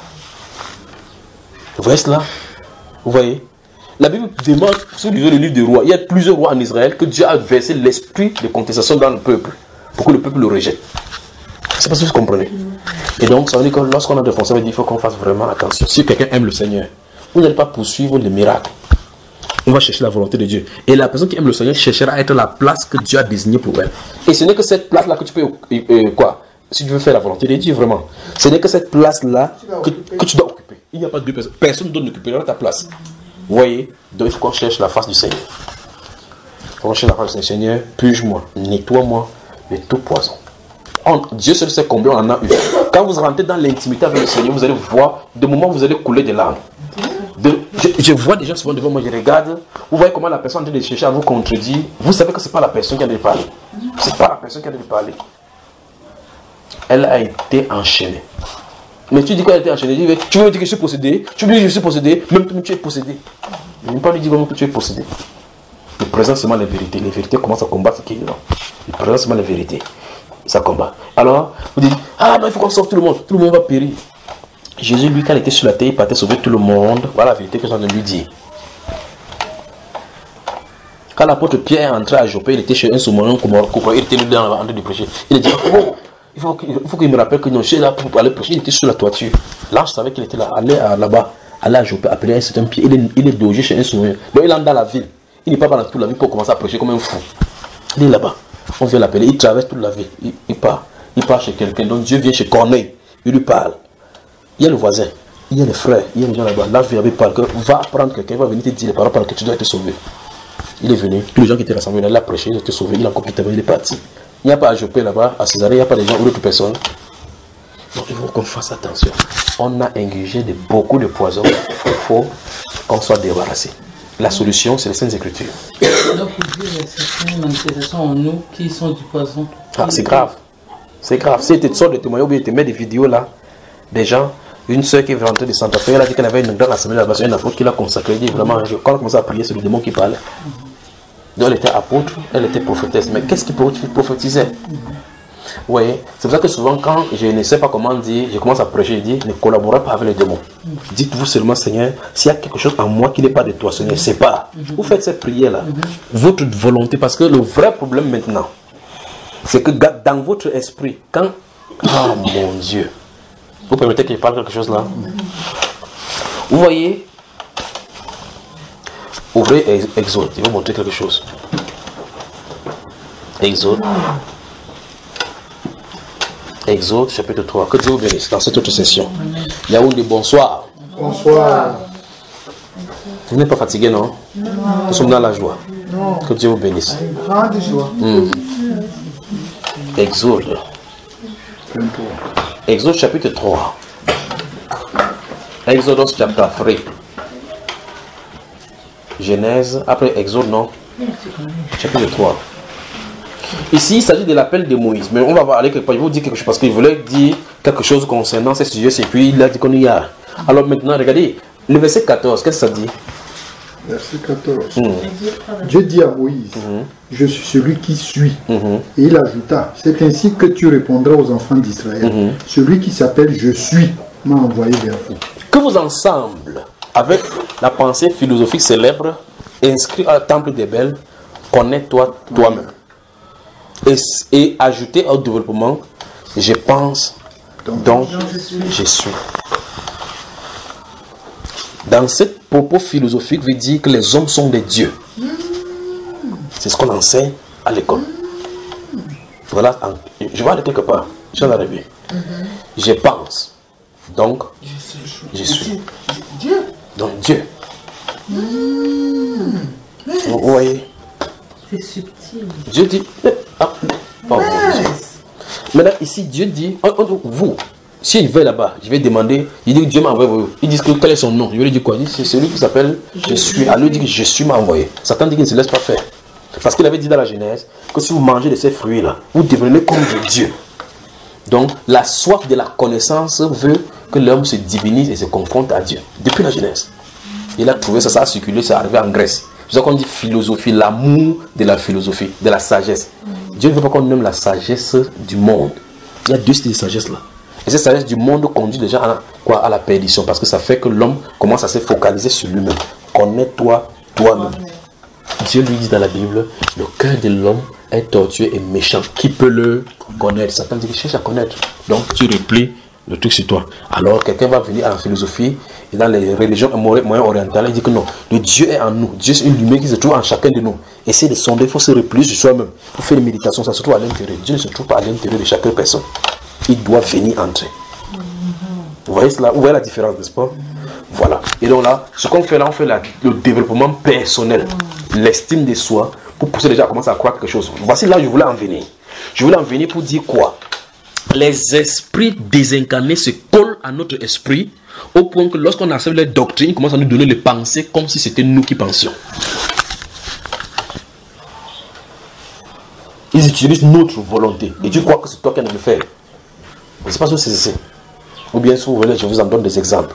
Vous voyez cela? Vous voyez? La Bible demande, si vous lisez le livre des rois, il y a plusieurs rois en Israël que Dieu a versé l'esprit de contestation dans le peuple, pour que le peuple le rejette. C'est pas si vous comprenez. Et donc, ça veut dire que lorsqu'on a des fonctions, il faut qu'on fasse vraiment attention. Si quelqu'un aime le Seigneur, vous n'allez pas poursuivre les miracles. On va chercher la volonté de Dieu. Et la personne qui aime le Seigneur cherchera à être la place que Dieu a désignée pour elle. Et ce n'est que cette place-là que tu peux... Euh, quoi? Si tu veux faire la volonté de Dieu, vraiment. Ce n'est que cette place-là que, que tu dois occuper. Il n'y a pas deux personnes. Personne ne doit occuper ta place. Vous voyez? Donc il faut qu'on cherche la face du Seigneur. Il faut qu'on cherche la face du Seigneur. Purge-moi, nettoie-moi de tout poison. On, Dieu seul sait combien on en a eu. Quand vous rentrez dans l'intimité avec le Seigneur, vous allez voir, de moments vous allez couler des larmes. De, je, je vois des gens souvent devant moi, je regarde, vous voyez comment la personne est en train de chercher à vous contredire. Vous savez que ce n'est pas la personne qui a de parler. Ce n'est pas la personne qui a de parler. Elle a été enchaînée. Mais tu dis qu'elle a été enchaînée, tu veux me dire que je suis possédé, tu veux me dire que je suis possédé, même toi tu es possédé. Je ne veux pas lui dire que tu es possédé. Le présent c'est seulement la vérité. Les vérités commencent à combattre ce qui est là. Le présent c'est seulement la vérité. Ça combat. Alors, vous dites, ah non, il faut qu'on sauve tout le monde, tout le monde va périr. Jésus, lui, quand il était sur la terre, il partait sauver tout le monde. Voilà la vérité que j'ai envie de lui dire. Quand l'apôtre Pierre est entré à Joppé, il était chez un saumon, il était dans en train de prêcher. Il a dit, oh, il faut qu'il me rappelle que non, je suis là pour aller prêcher. Il était sur la toiture. L'ange savait qu'il était là, allait là-bas, allait à Joppé, appeler un certain Pierre. Il est, il est logé chez un saumon. Donc il entre dans la ville. Il n'est pas dans toute la ville pour commencer à prêcher comme un fou. Il est là-bas. On vient l'appeler. Il traverse toute la ville. Il, il part. Il part chez quelqu'un. Donc Dieu vient chez Corneille. Il lui parle. Il y a le voisin, il y a les frères, il y a les gens là-bas. Là, je lui parle que va prendre quelqu'un, il va venir te dire les paroles par lesquelles tu dois être sauvé. Il est venu, tous les gens qui étaient rassemblés, il a prêché, il a été sauvé, il a encore plus il est parti. Il n'y a pas à Joppé là-bas, à Césarée, il n'y a pas de gens ou d'autres personnes. Donc il faut qu'on fasse attention. On a ingurgité de beaucoup de poisons, il faut qu'on soit débarrassé. La solution, c'est les Saintes Écritures. Donc, vous dites, il y a certaines manifestations en nous qui sont du poison. Ah, c'est grave. C'est grave. Si tu sors de témoigner ou bien tu mets des vidéos là, des gens, une soeur qui est rentrée de Santa Fe, elle a dit qu'elle avait une grande assemblée là-bas, c'est une apôtre qui l'a consacrée. Elle dit vraiment, quand on commence à prier, c'est le démon qui parlait. Donc elle était apôtre, elle était prophétesse. Mais qu'est-ce qui prophétisait? Vous voyez, c'est pour ça que souvent, quand je ne sais pas comment dire, je commence à prêcher, je dis, ne collaborez pas avec les démons. Dites-vous seulement, Seigneur, s'il y a quelque chose en moi qui n'est pas de toi, Seigneur, c'est pas. Vous faites cette prière-là, votre volonté, parce que le vrai problème maintenant, c'est que dans votre esprit, quand, ah mon Dieu, vous permettez que je parle quelque chose là? Vous voyez, ouvrez Exode, je vais vous montrer quelque chose. Exode. Exode chapitre trois. Que Dieu vous bénisse dans cette autre session. Yaoundé, bonsoir. Bonsoir. Vous n'êtes pas fatigué, non? Non. Nous sommes dans la joie. Non. Que Dieu vous bénisse. Grande joie. Mmh. Exode. Exode chapitre trois. Exodus chapter trois. Genèse, après Exode, non? Chapitre trois. Ici, il s'agit de l'appel de Moïse. Mais on va aller quelque part. Il vous dire quelque chose parce qu'il voulait dire quelque chose concernant ces sujets. Et puis il a dit qu'on y a. Alors maintenant, regardez, le verset quatorze, qu'est-ce que ça dit? Verset quatorze. Mmh. Dieu dit à Moïse, mmh. je suis celui qui suis. Mmh. Et il ajouta, c'est ainsi que tu répondras aux enfants d'Israël. Mmh. Celui qui s'appelle je suis m'a envoyé vers vous. Que vous ensemble, avec la pensée philosophique célèbre, inscrit à la temple des belles, connais-toi toi-même. Et, et ajouter au développement, je pense, donc, donc je, suis. je suis. Dans ce propos philosophique, veut dire que les hommes sont des dieux. Mmh. C'est ce qu'on enseigne à l'école. Mmh. Voilà, je vais aller quelque part. Je vais arriver. Mmh. Je pense. Donc, je suis. Dieu. Donc, Dieu. Mmh. Vous voyez? C'est subtil. Dieu dit. Ah, pardon, maintenant, ici, Dieu dit, oh, oh, vous, si je vais là-bas, je vais demander, il dit Dieu m'a envoyé vous. Il dit que quel est son nom? Je vais lui dire quoi? Il dit c'est celui qui s'appelle Je suis. Alors il dit que je suis m'a envoyé. Satan dit qu'il ne se laisse pas faire. Parce qu'il avait dit dans la Genèse que si vous mangez de ces fruits-là, vous devenez comme Dieu. Donc, la soif de la connaissance veut que l'homme se divinise et se confronte à Dieu. Depuis la Genèse. Il a trouvé ça, ça a circulé, ça est arrivé en Grèce. C'est ça qu'on dit philosophie, l'amour de la philosophie, de la sagesse. Dieu ne veut pas qu'on aime la sagesse du monde. Il y a deux styles de sagesse là. Et cette sagesse du monde conduit déjà à la, quoi, à la perdition. Parce que ça fait que l'homme commence à se focaliser sur lui-même. Connais-toi toi-même. Dieu lui dit dans la Bible, le cœur de l'homme est tortueux et méchant. Qui peut le connaître? Satan dit qu'il cherche à connaître. Donc tu replies le truc sur toi. Alors quelqu'un va venir à la philosophie et dans les religions moyen orientales, il dit que non, le Dieu est en nous. Dieu c'est une lumière qui se trouve en chacun de nous. Essayez de sonder, il faut se replier sur soi-même. Pour faire une méditation, ça se trouve à l'intérieur. Dieu ne se trouve pas à l'intérieur de chaque personne. Il doit venir entrer. Vous voyez cela? Vous voyez la différence, n'est-ce pas? Voilà. Et donc là, ce qu'on fait là, on fait la, le développement personnel, l'estime de soi, pour pousser déjà à commencer à croire quelque chose. Voici là où je voulais en venir. Je voulais en venir pour dire quoi? Les esprits désincarnés se collent à notre esprit au point que lorsqu'on accepte les doctrines, ils commencent à nous donner les pensées comme si c'était nous qui pensions. Ils utilisent notre volonté. Et tu crois que c'est toi qui as le faire. Je ne sais pas si c'est ça. Ou bien si vous voulez, je vous en donne des exemples.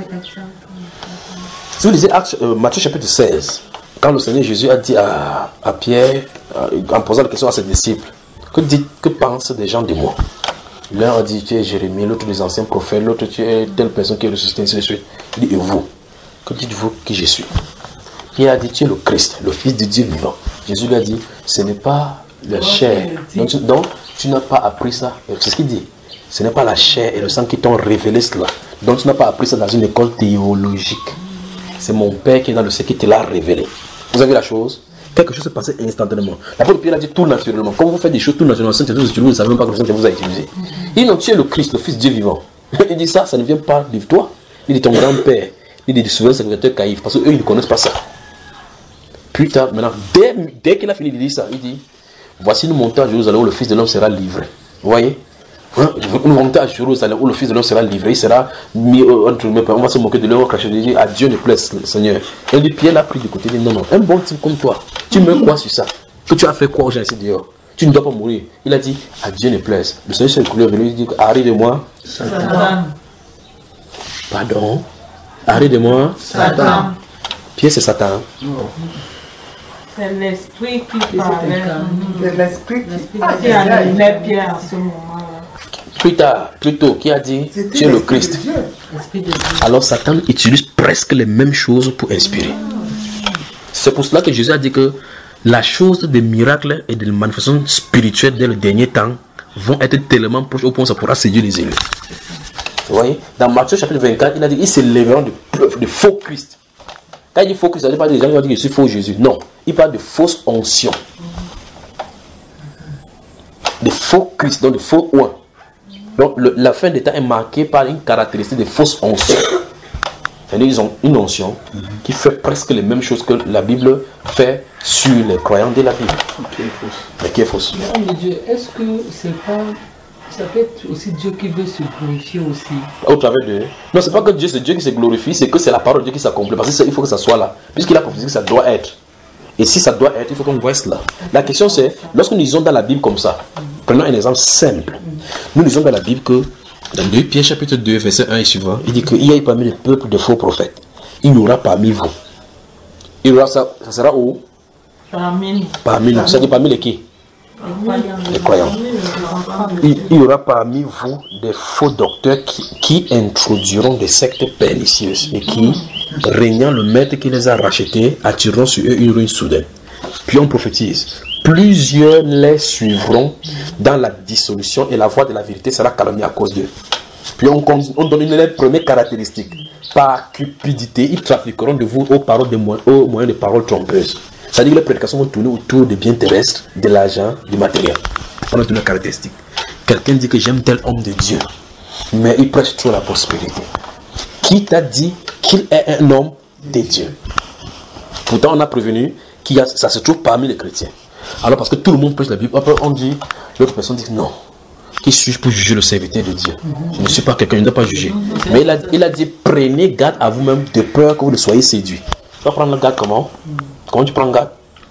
Si vous lisez Actes, euh, Matthieu chapitre seize, quand le Seigneur Jésus a dit à, à Pierre, euh, en posant la question à ses disciples, que, dit, que pensent des gens de moi? L'un a dit tu es Jérémie, l'autre des anciens prophètes, l'autre tu es telle personne qui est ressuscitée, ainsi de suite. Il dit et vous? Que dites-vous qui je suis? Pierre a dit tu es le Christ, le Fils de Dieu vivant. Jésus lui a dit ce n'est pas la chair. Donc tu, donc, tu n'as pas appris ça. C'est ce qu'il dit. Ce n'est pas la chair et le sang qui t'ont révélé cela. Donc tu n'as pas appris ça dans une école théologique. C'est mon Père qui est dans le ciel qui te l'a révélé. Vous avez la chose? Quelque chose se passait instantanément. L'apôtre Pierre a dit tout naturellement. Quand vous faites des choses tout naturellement, vous ne savez même pas que le Seigneur vous a utilisé. Il dit non, tu es le Christ, le Fils de Dieu vivant. Il dit ça, ça ne vient pas de toi. Il dit ton grand-père. Il dit du souverain secrétaire Caïphe. Parce qu'eux, ils ne connaissent pas ça. Plus tard, maintenant, dès, dès qu'il a fini de dire ça, il dit voici nous montons à Jérusalem où le Fils de l'homme sera livré. Vous voyez? Hein? Nous montons à Jérusalem où le Fils de l'homme sera livré. Il sera mis entre nous. On va se moquer de lui, on va cracher de lui. À Dieu ne plaise, Seigneur. Et il dit Pierre l'a pris du côté. Il dit non, non, un bon type comme toi. Tu mets quoi sur ça? Que tu as fait quoi aux gens ici dehors? Tu ne dois pas mourir. Il a dit à Dieu ne plaise. Le Seigneur s'est écoulé vers lui. Il dit arrête de moi. Satan. Pardon. Arrête de moi. Satan. Pierre c'est Satan. C'est l'esprit qui parlait. C'est l'esprit qui animait Pierre en ce moment-là. Plus tard, plus tôt, qui a dit tu es le Christ. Alors Satan utilise presque les mêmes choses pour inspirer. C'est pour cela que Jésus a dit que la chose des miracles et des manifestations spirituelles dès le dernier temps vont être tellement proches au point où ça pourra séduire les élus. Vous voyez? Dans Matthieu chapitre vingt-quatre, il a dit ils se lèveront de, de faux Christ. Quand il dit faux Christ, ça ne veut pas dire des gens qui vont dire que je suis faux Jésus. Non, il parle de fausses onctions. De faux Christ, donc de faux oins. Donc le, la fin des temps est marquée par une caractéristique de fausses onctions. C'est-à-dire qu'ils ont une onction mm-hmm. qui fait presque les mêmes choses que la Bible fait sur les croyants de la Bible. Qui est fausse. Mais qui est fausse. Mais Dieu, est-ce que c'est pas Ça peut être aussi Dieu qui veut se glorifier aussi. Au travers de... Non, c'est pas que Dieu, c'est Dieu qui se glorifie, c'est que c'est la parole de Dieu qui s'accomplit. Parce qu'il faut que ça soit là. Puisqu'il a prophétisé que ça doit être. Et si ça doit être, il faut qu'on voit cela. La question c'est, lorsque nous lisons dans la Bible comme ça, prenons un exemple simple. Nous lisons dans la Bible que, dans deux Pierre chapitre deux, verset un et suivant, il dit qu'il y a parmi les peuples de faux prophètes. Il y aura parmi vous. Il y aura ça, ça sera où? Parmi. Parmi nous. Ça dit parmi les qui? Les croyants. Il, il y aura parmi vous des faux docteurs qui, qui introduiront des sectes pernicieuses et qui, régnant le maître qui les a rachetés, attireront sur eux une ruine soudaine. Puis on prophétise. Plusieurs les suivront dans la dissolution et la voie de la vérité sera calomniée à cause d'eux. Puis on, on donne une des premières caractéristiques. Par cupidité, ils trafiqueront de vous aux, paroles de, aux moyens de paroles trompeuses. C'est-à-dire que les prédications vont tourner autour des biens terrestres, de l'argent, du matériel. On a une caractéristique. Quelqu'un dit que j'aime tel homme de Dieu, mais il prêche trop la prospérité. Qui t'a dit qu'il est un homme de Dieu? Pourtant, on a prévenu que ça se trouve parmi les chrétiens. Alors, parce que tout le monde prêche la Bible, après on dit, l'autre personne dit non. Qui suis-je pour juger le serviteur de Dieu? Je ne suis pas quelqu'un, je ne dois pas juger. Mais il a, il a dit, prenez garde à vous-même de peur que vous ne soyez séduits. Tu vas prendre garde comment? Comment tu prends garde?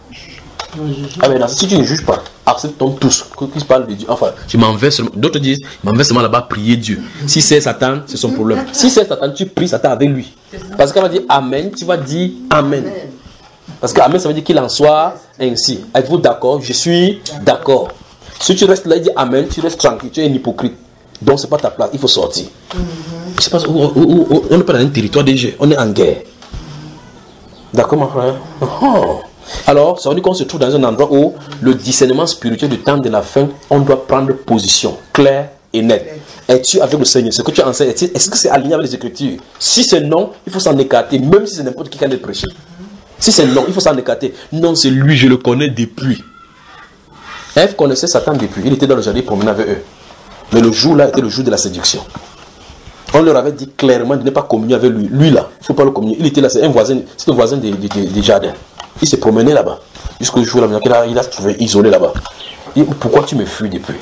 Ah ben non, si tu ne juges pas, accepte-t-on tous qui se parle de Dieu. Enfin, je m'en vais seulement. D'autres disent, je m'en vais seulement là-bas prier Dieu. Si c'est Satan, c'est son problème. Si c'est Satan, tu pries Satan avec lui. Parce qu'elle va dire Amen, tu vas dire Amen. Parce que Amen, ça veut dire qu'il en soit ainsi. Êtes-vous d'accord? Je suis d'accord. Si tu restes là et dis Amen, tu restes tranquille, tu es un hypocrite. Donc c'est pas ta place, il faut sortir. Je sais pas, on n'est pas dans un territoire déjà, on est en guerre. D'accord, mon frère? Oh. Alors, ça veut dire qu'on se trouve dans un endroit où le discernement spirituel du temps de la fin, on doit prendre position claire et nette. Es-tu avec le Seigneur? Ce que tu enseignes, est-ce que c'est aligné avec les Écritures? Si c'est non, il faut s'en écarter, même si c'est n'importe qui qui a le prêcher. Si c'est non, il faut s'en écarter. Non, c'est lui, je le connais depuis. Ève connaissait Satan depuis. Il était dans le jardin promenant avec eux. Mais le jour-là était le jour de la séduction. On leur avait dit clairement de ne pas communier avec lui. Lui là, il ne faut pas le communier. Il était là, c'est un voisin, c'est un voisin des de, de, de jardins. Il s'est promené là-bas. Jusqu'au jour là, il a, il a se trouvé isolé là-bas. Il dit, pourquoi tu me fuis depuis?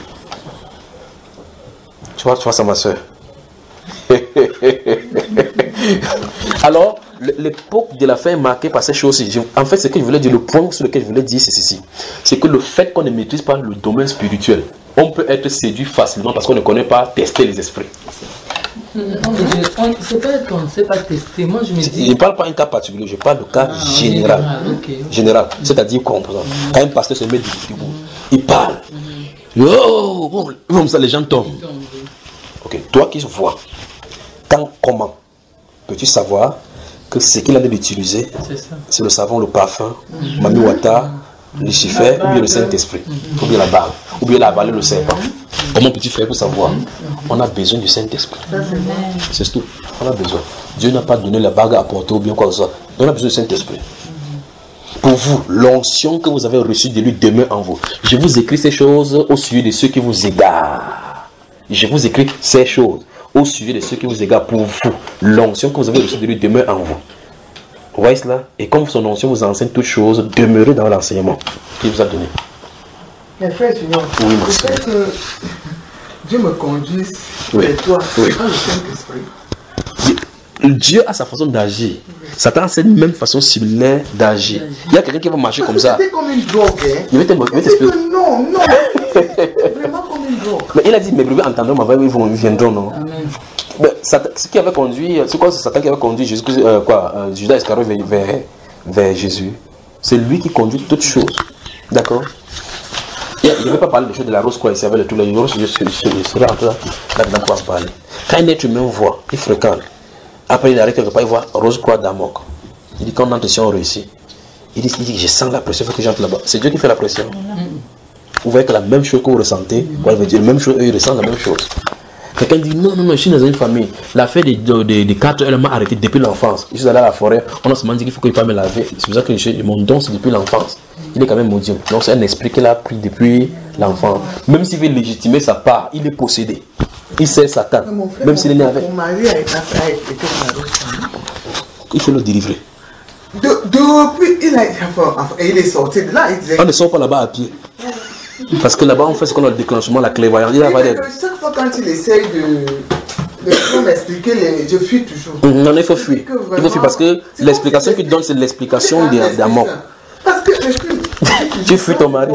Tu vois, tu vois ça, ma soeur. Alors, l'époque de la fin est marquée par ces choses-ci. En fait, ce que je voulais dire, le point sur lequel je voulais dire, c'est ceci. C'est que le fait qu'on ne maîtrise pas le domaine spirituel, on peut être séduit facilement parce qu'on ne connaît pas tester les esprits. C'est pas qu'on ne sait pas tester. Moi, je me dis... Je ne parle pas d'un cas particulier, je parle de cas ah, général. Général, okay. Général. C'est-à-dire qu'on, par exemple, mm-hmm. quand un pasteur se met debout, il parle. Mm-hmm. Oh, bon, comme ça, les gens tombent. Ok, toi qui vois, quand, comment peux-tu savoir que ce qu'il a d'utiliser, c'est le savon, le parfum, mm-hmm. Mami Wata, Lucifer, ou bien le Saint-Esprit, mm-hmm. ou bien la balle, ou bien la balle, le serpent. Comment peux-tu faire pour savoir? On a besoin du Saint-Esprit. C'est tout. On a besoin. Dieu n'a pas donné la bague à porter ou bien quoi que ce soit. On a besoin du Saint-Esprit. Pour vous, l'onction que vous avez reçue de lui demeure en vous. Je vous écris ces choses au sujet de ceux qui vous égarent. Je vous écris ces choses au sujet de ceux qui vous égarent. Pour vous, l'onction que vous avez reçue de lui demeure en vous. Vous voyez cela? Et comme son onction vous enseigne toutes choses, demeurez dans l'enseignement qu'il vous a donné. Mais frère, tu vois, oui, le fait que Dieu me conduise oui. et toi, oui. c'est pas le Saint-Esprit. Dieu a sa façon d'agir. Satan a cette même façon similaire d'agir. Il y a quelqu'un qui va marcher comme ça. C'était comme une drogue. Hein? Il veut t'expliquer. Non, non. Vraiment comme une drogue. Mais il a dit, mes brebis entendront ma voix, ils viendront, non? Mais Satan, ce qui avait conduit, c'est quoi, c'est Satan qui avait conduit Jésus, euh, quoi, euh, Judas Iscariot vers, vers, vers Jésus. C'est lui qui conduit toutes choses. D'accord? Il ne veut pas parler des choses de la rose quoi, ici avec le tout là. Je serai en train là-dedans pour en parler. Quand un être humain voit, il fréquente. Après, il arrive quelque part, il voit rose croix d'Amok. Il dit, quand on entre ici, on réussit. Il dit, il dit, je sens la pression, il faut que j'entre là-bas. C'est Dieu qui fait la pression. Vous voyez que la même chose que vous ressentez, vous veut dire, la même chose, eux, ils ressentent la même chose. Quelqu'un dit, non, non, non, je suis dans une famille. L'affaire des, des, des quatre, elle m'a arrêté depuis l'enfance. Je suis allé à la forêt, on a seulement dit qu'il faut qu'il ne faut pas me laver. C'est pour ça que je, mon don, c'est depuis l'enfance. Il est quand même maudit. Donc c'est un esprit qu'il a pris depuis l'enfant. Même s'il veut légitimer sa part, il est possédé. Il sait Satan. Frère, même s'il est né avec. Mon mari a été il faut le délivrer. De, depuis, il, a, enfin, il est sorti de là. Il disait, on ne sort pas là-bas à pied. Parce que là-bas, on fait ce qu'on a le déclenchement, la clairvoyance. Il y a pas des... Chaque fois quand il essaye de, de m'expliquer, les... je fuis toujours. Non, il faut fuir. Vraiment... Il faut fuir parce que l'explication qu'il donne, c'est l'explication d'amour. Parce que je fuis. Tu fuis ton mari.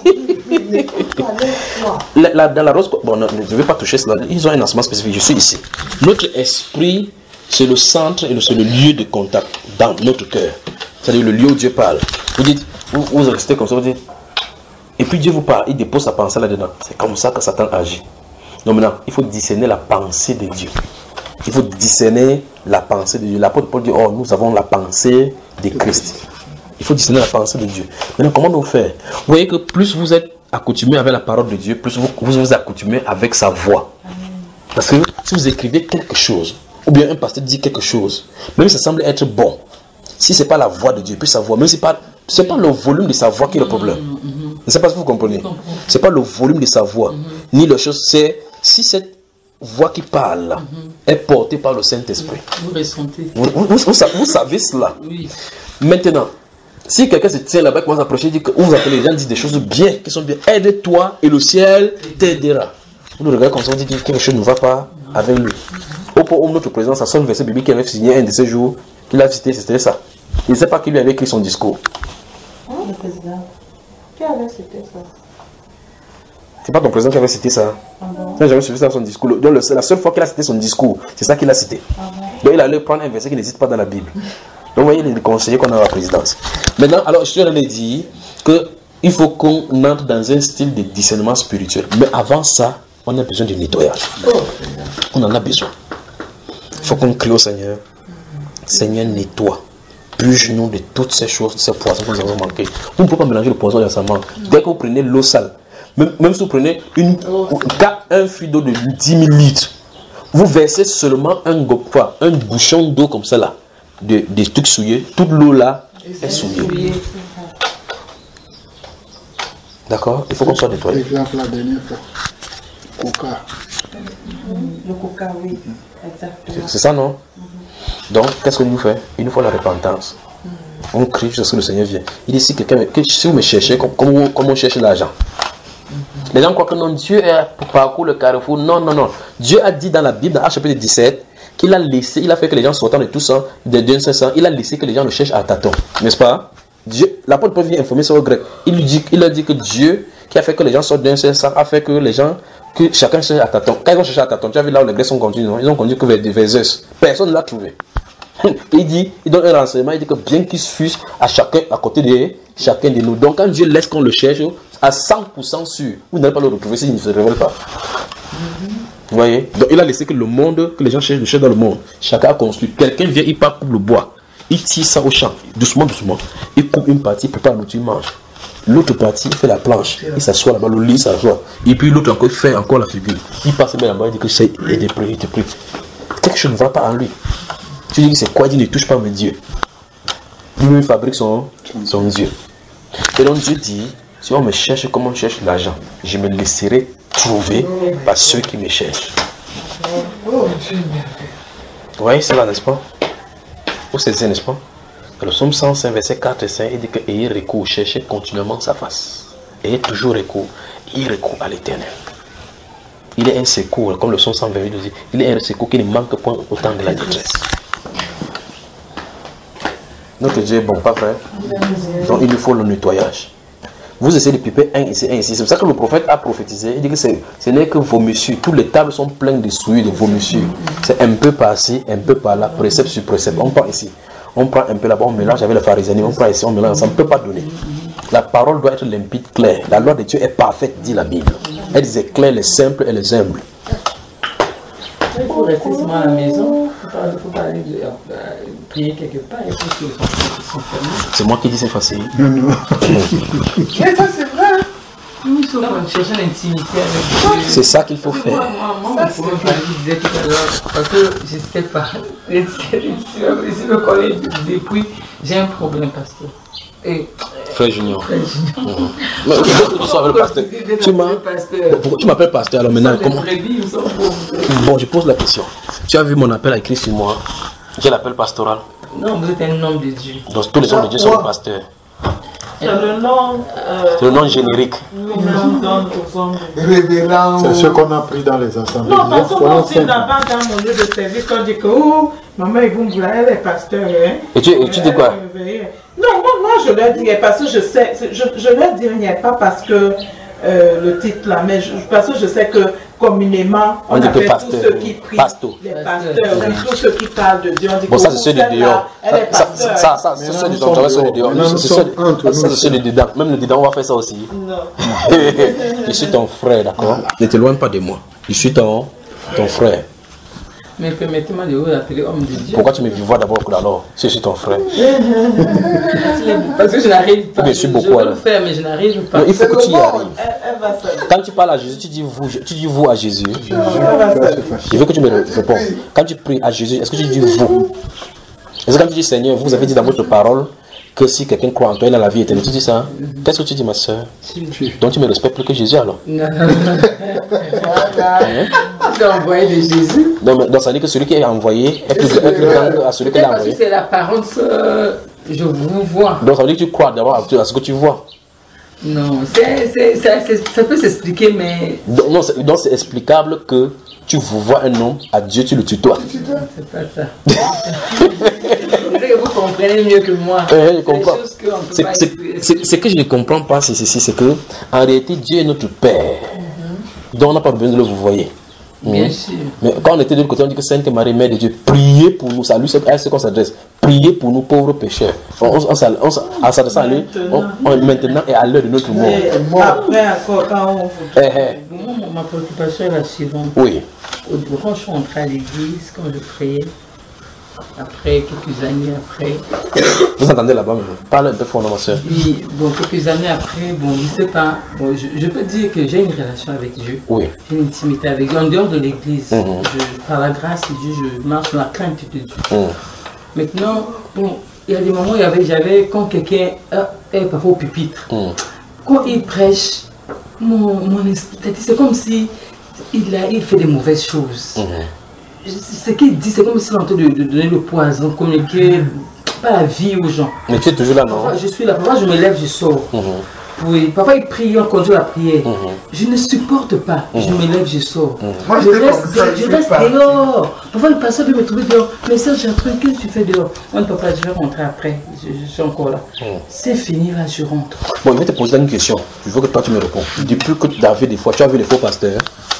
la, la, dans la rose, bon, non, je ne vais pas toucher cela. Ils ont un enseignement spécifique. Je suis ici. Notre esprit, c'est le centre et c'est le lieu de contact dans notre cœur. C'est-à-dire le lieu où Dieu parle. Vous dites, vous, vous restez comme ça, vous dites, et puis Dieu vous parle, il dépose sa pensée là-dedans. C'est comme ça que Satan agit. Donc maintenant, il faut discerner la pensée de Dieu. Il faut discerner la pensée de Dieu. L'apôtre Paul dit, oh, nous avons la pensée de Christ. Il faut discerner la pensée de Dieu. Maintenant, comment nous faire? Vous voyez que plus vous êtes accoutumé avec la parole de Dieu, plus vous vous, vous accoutumez avec sa voix. Parce que si vous écrivez quelque chose, ou bien un pasteur dit quelque chose, même si ça semble être bon, si ce n'est pas la voix de Dieu, puis sa voix, même si ce n'est pas le volume de sa voix qui est le problème. Je ne sais pas si vous comprenez. Ce n'est pas le volume de sa voix, ni la chose, c'est si cette voix qui parle est portée par le Saint-Esprit. Vous ressentez. Vous, vous, vous, vous, vous savez cela. Oui. Maintenant, si quelqu'un se tient là-bas, commence à approcher, dit que vous appelez les gens, disent des choses bien, qui sont bien, aide-toi et le ciel t'aidera. Vous nous regardez comme ça, vous dites que quelque chose ne va pas avec lui. Au point où notre président, ça sonne verset biblique qui avait signé un de ces jours, qu'il a cité, c'était ça. Il ne sait pas qui lui avait écrit son discours. Oh, le président. Qui avait cité ça? C'est pas ton président qui avait cité ça. Ah bon? Il n'a jamais suivi ça dans son discours. Donc, le, la seule fois qu'il a cité son discours, c'est ça qu'il a cité. Ah bon? Donc il allait prendre un verset qui n'existe pas dans la Bible. Donc vous voyez les conseillers qu'on a à la présidence. Maintenant, alors je suis allé dire qu'il faut qu'on entre dans un style de discernement spirituel. Mais avant ça, on a besoin de nettoyage. On en a besoin. Il faut qu'on crie au Seigneur. Seigneur, nettoie. Purge-nous de toutes ces choses, de ces poissons que nous avons manqués. Vous ne pouvez pas mélanger le poison et la saman. Dès que vous prenez l'eau sale, même, même si vous prenez une, un fût d'eau de dix mille litres, vous versez seulement un, enfin, un bouchon d'eau comme ça là, de, de trucs souillés, toute l'eau là est souillée. D'accord? Il faut qu'on soit nettoyé. Exemple la dernière fois. Coca. Le coca, oui. Exactement. C'est ça, non? Donc, qu'est-ce qu'il nous fait? Il nous faut la repentance. On crie jusqu'à ce que le Seigneur vienne. Il dit, si quelqu'un, que, si vous me cherchez, comme, comme, on, comme on cherche l'argent. Les gens croient que non, Dieu est parcours le carrefour. Non, non, non. Dieu a dit dans la Bible, dans Actes chapitre dix-sept, qu'il a laissé, il a fait que les gens sortant de tout ça, de deux cents, il a laissé que les gens le cherchent à tâtons. N'est-ce pas? Dieu, l'apôtre Paul vient informer sur le grec. Il lui dit, il a dit que Dieu, qui a fait que les gens sortent d'un seul sang, a fait que les gens, que chacun cherche à tâtons. Quand ils vont chercher à tâtons, tu as vu là où les Grecs sont conduits, ils ont conduit que vers des Zeus. Personne ne l'a trouvé. Il dit, il donne un renseignement, il dit que bien qu'il fût à chacun, à côté de chacun de nous. Donc quand Dieu laisse qu'on le cherche, à cent pour cent sûr, vous n'allez pas le retrouver s'il ne se révèle pas. Vous voyez? Donc il a laissé que le monde, que les gens cherchent, le cherchent dans le monde. Chacun a construit. Quelqu'un vient, il part coupe le bois. Il tire ça au champ, doucement, doucement. Il coupe une partie, il prépare l'autre, il mange. L'autre partie, il fait la planche. Il s'assoit là-bas, le lit s'assoit. Et puis l'autre encore, il fait encore la figure. Il passe bien là-bas, il dit que c'est, il est prêt, il est prêt. Quelque chose ne va pas en lui. Tu dis que c'est quoi? Il dit ne touche pas mes dieux. Lui, il fabrique son, son Dieu. Et donc Dieu dit, si on me cherche comme on cherche l'argent, je me laisserai trouver par ceux qui me cherchent. Vous voyez cela, n'est-ce pas? Vous savez, n'est-ce pas? Le psaume cent cinq, verset quatre et cinq, il dit que ayez recours, cherchez continuellement sa face. Ayez toujours recours, ayez recours à l'Éternel. Il est un secours, comme le psaume cent vingt-huit dit, il est un secours qui ne manque pas au temps de la détresse. Notre Dieu est bon, pas vrai? Donc il lui faut le nettoyage. Vous essayez de piper un ici, un ici. C'est pour ça que le prophète a prophétisé. Il dit que ce n'est que vomissures. Toutes les tables sont pleines de souillures, de vomissures. C'est un peu par-ci, un peu par-là, précepte sur précepte. On prend ici, on prend un peu là-bas, on mélange avec le pharisianisme, on prend ici, on mélange. Ça ne peut pas donner. La parole doit être limpide, claire. La loi de Dieu est parfaite, dit la Bible. Elle disait claire, les simples et les humbles. Il faut rester seulement à la maison. Il ne faut pas aller euh, prier quelque part. Il faut que les sont fermés. C'est moi qui dis c'est facile. Mais ça, c'est vrai. Nous sommes en cherchant l'intimité avec Dieu. C'est ça qu'il faut faire. Moi, moi, moi, mon problème, je disais tout à l'heure, parce que je ne sais pas. Si me connais depuis, j'ai un problème, pasteur. Et, Frère Junior. Frère Junior. Mmh. Mais tu sois le pasteur. Tu m'as- Pourquoi tu m'appelles pasteur alors maintenant? Comment? Bon, je pose la question. Tu as vu mon appel à écrit sur moi? J'ai l'appel pastoral. Non, vous êtes un homme de Dieu. Donc tous les hommes de Dieu sont des pasteurs. C'est le nom. Euh, C'est le nom générique. nous donne aux hommes. Révérend. C'est ce qu'on a pris dans les assemblées. Non, parce que moi aussi, Soyons là-bas, dans mon lieu de service, on dit que oh, maman, ils vont vouloir, elle est pasteur. Hein. Et tu, et tu dis quoi? Non, moi, moi, je leur dis, parce que je sais, je, je leur dis rien, pas parce que euh, le titre là, mais je, parce que je sais que communément, on, On dit appelle que pasteur, tous ceux qui prient, pasto. les pasteurs, oui, tous ceux qui parlent de Dieu. On dit Bon, que ça, c'est ceux de celle-là, dehors. elle est Ça, pasteur. ça, ça, c'est ceux de dehors. J'avais ceux de dehors. Maintenant, nous C'est sommes ceux- entre ça, nous. c'est ceux de dedans. Même le dedans, on va faire ça aussi. Non. Je suis ton frère, d'accord? Ne t'éloigne pas de moi. Je suis ton, ton frère. Mais permettez-moi de vous appeler homme de Dieu. Pourquoi tu me vois d'abord alors? Si je suis ton frère. Parce que je n'arrive pas. Mais je suis beaucoup, je veux alors. le faire, mais je n'arrive pas. Non, il faut que tu y arrives. Elle, elle va se... Quand tu parles à Jésus, tu dis vous, tu dis vous à Jésus. Elle va se... Je veux que tu me réponds. Quand tu pries à Jésus, est-ce que tu dis vous? Est-ce que quand tu dis Seigneur, vous avez dit dans votre parole que si quelqu'un croit en toi, il a la vie éternelle? Tu dis ça? Qu'est-ce que tu dis, ma soeur? Donc tu me respectes plus que Jésus alors? Non, non, non. Tu as envoyé de Jésus. Donc, mais- donc ça veut dire que celui qui est envoyé est plus, est plus grand que à celui qui C'est l'a parce que envoyé. c'est l'apparence, euh, je vous vois. Donc ça veut dire que tu crois d'abord à à ce que tu vois. Non, c'est, c'est, ça, c'est- ça peut s'expliquer, mais Donc non, c'est donc c'est explicable que tu vois un homme, à Dieu tu le tutoies. c'est pas ça. Je sais que vous comprenez mieux que moi. Eh, je comprends. Des choses qu'on peut C'est pas c'est- expliquer. c'est- ce que je ne comprends pas, c'est ceci, c'est que en réalité Dieu est notre Père. Donc on n'a pas besoin de le vous voyez. Bien Mhm. sûr. Mais quand on était de l'autre côté, on dit que Sainte Marie, Mère de Dieu, priez pour nous. C'est à lui c'est à ce qu'on s'adresse. Priez pour nous, pauvres pécheurs. On, on, on, s'al- on, s- en s'adressant à lui, on, on- maintenant et à l'heure de notre mort. Et après encore, quand on vous... Eh, eh, Moi, mon- ma préoccupation est la suivante. oui. Au- Quand je suis entrée à l'église, quand je priais, après, quelques années après, Vous entendez là-bas, mais parle un peu fort, ma soeur. puis, bon, quelques années après, bon, je sais pas, bon, je, je peux dire que j'ai une relation avec Dieu. Oui. J'ai une intimité avec Dieu. En dehors de l'église, Mhm. je- par la grâce de Dieu, je marche dans la crainte de Dieu. Mhm. Maintenant, bon, il y a des moments où il y avait, j'avais, quand quelqu'un euh, est parfois au pupitre, Mhm. quand il prêche, mon, mon esprit, c'est comme si il, a, il fait des mauvaises choses. Mhm. Ce qu'il dit, c'est comme s'il est en train de, de donner le poison, communiquer pas la vie aux gens. Mais tu es toujours là, non? Parfois, je suis là, parfois je me lève, je sors. Mhm. Oui, parfois il prie, on conduit la prière. Mhm. Je ne supporte pas. Je me lève, je sors. Moi, je j'étais reste, comme ça, je je reste suis parti. dehors. Parfois le pasteur veut me trouver dehors. Mais ça, j'ai un truc, qu'est-ce que tu fais dehors? On ne peut pas, je vais rentrer après. Je, je suis encore là. C'est fini, là, je rentre. Bon, je vais te poser une question. Je veux que toi tu me réponds. Depuis que tu as vu des fois, tu as vu les faux pasteurs?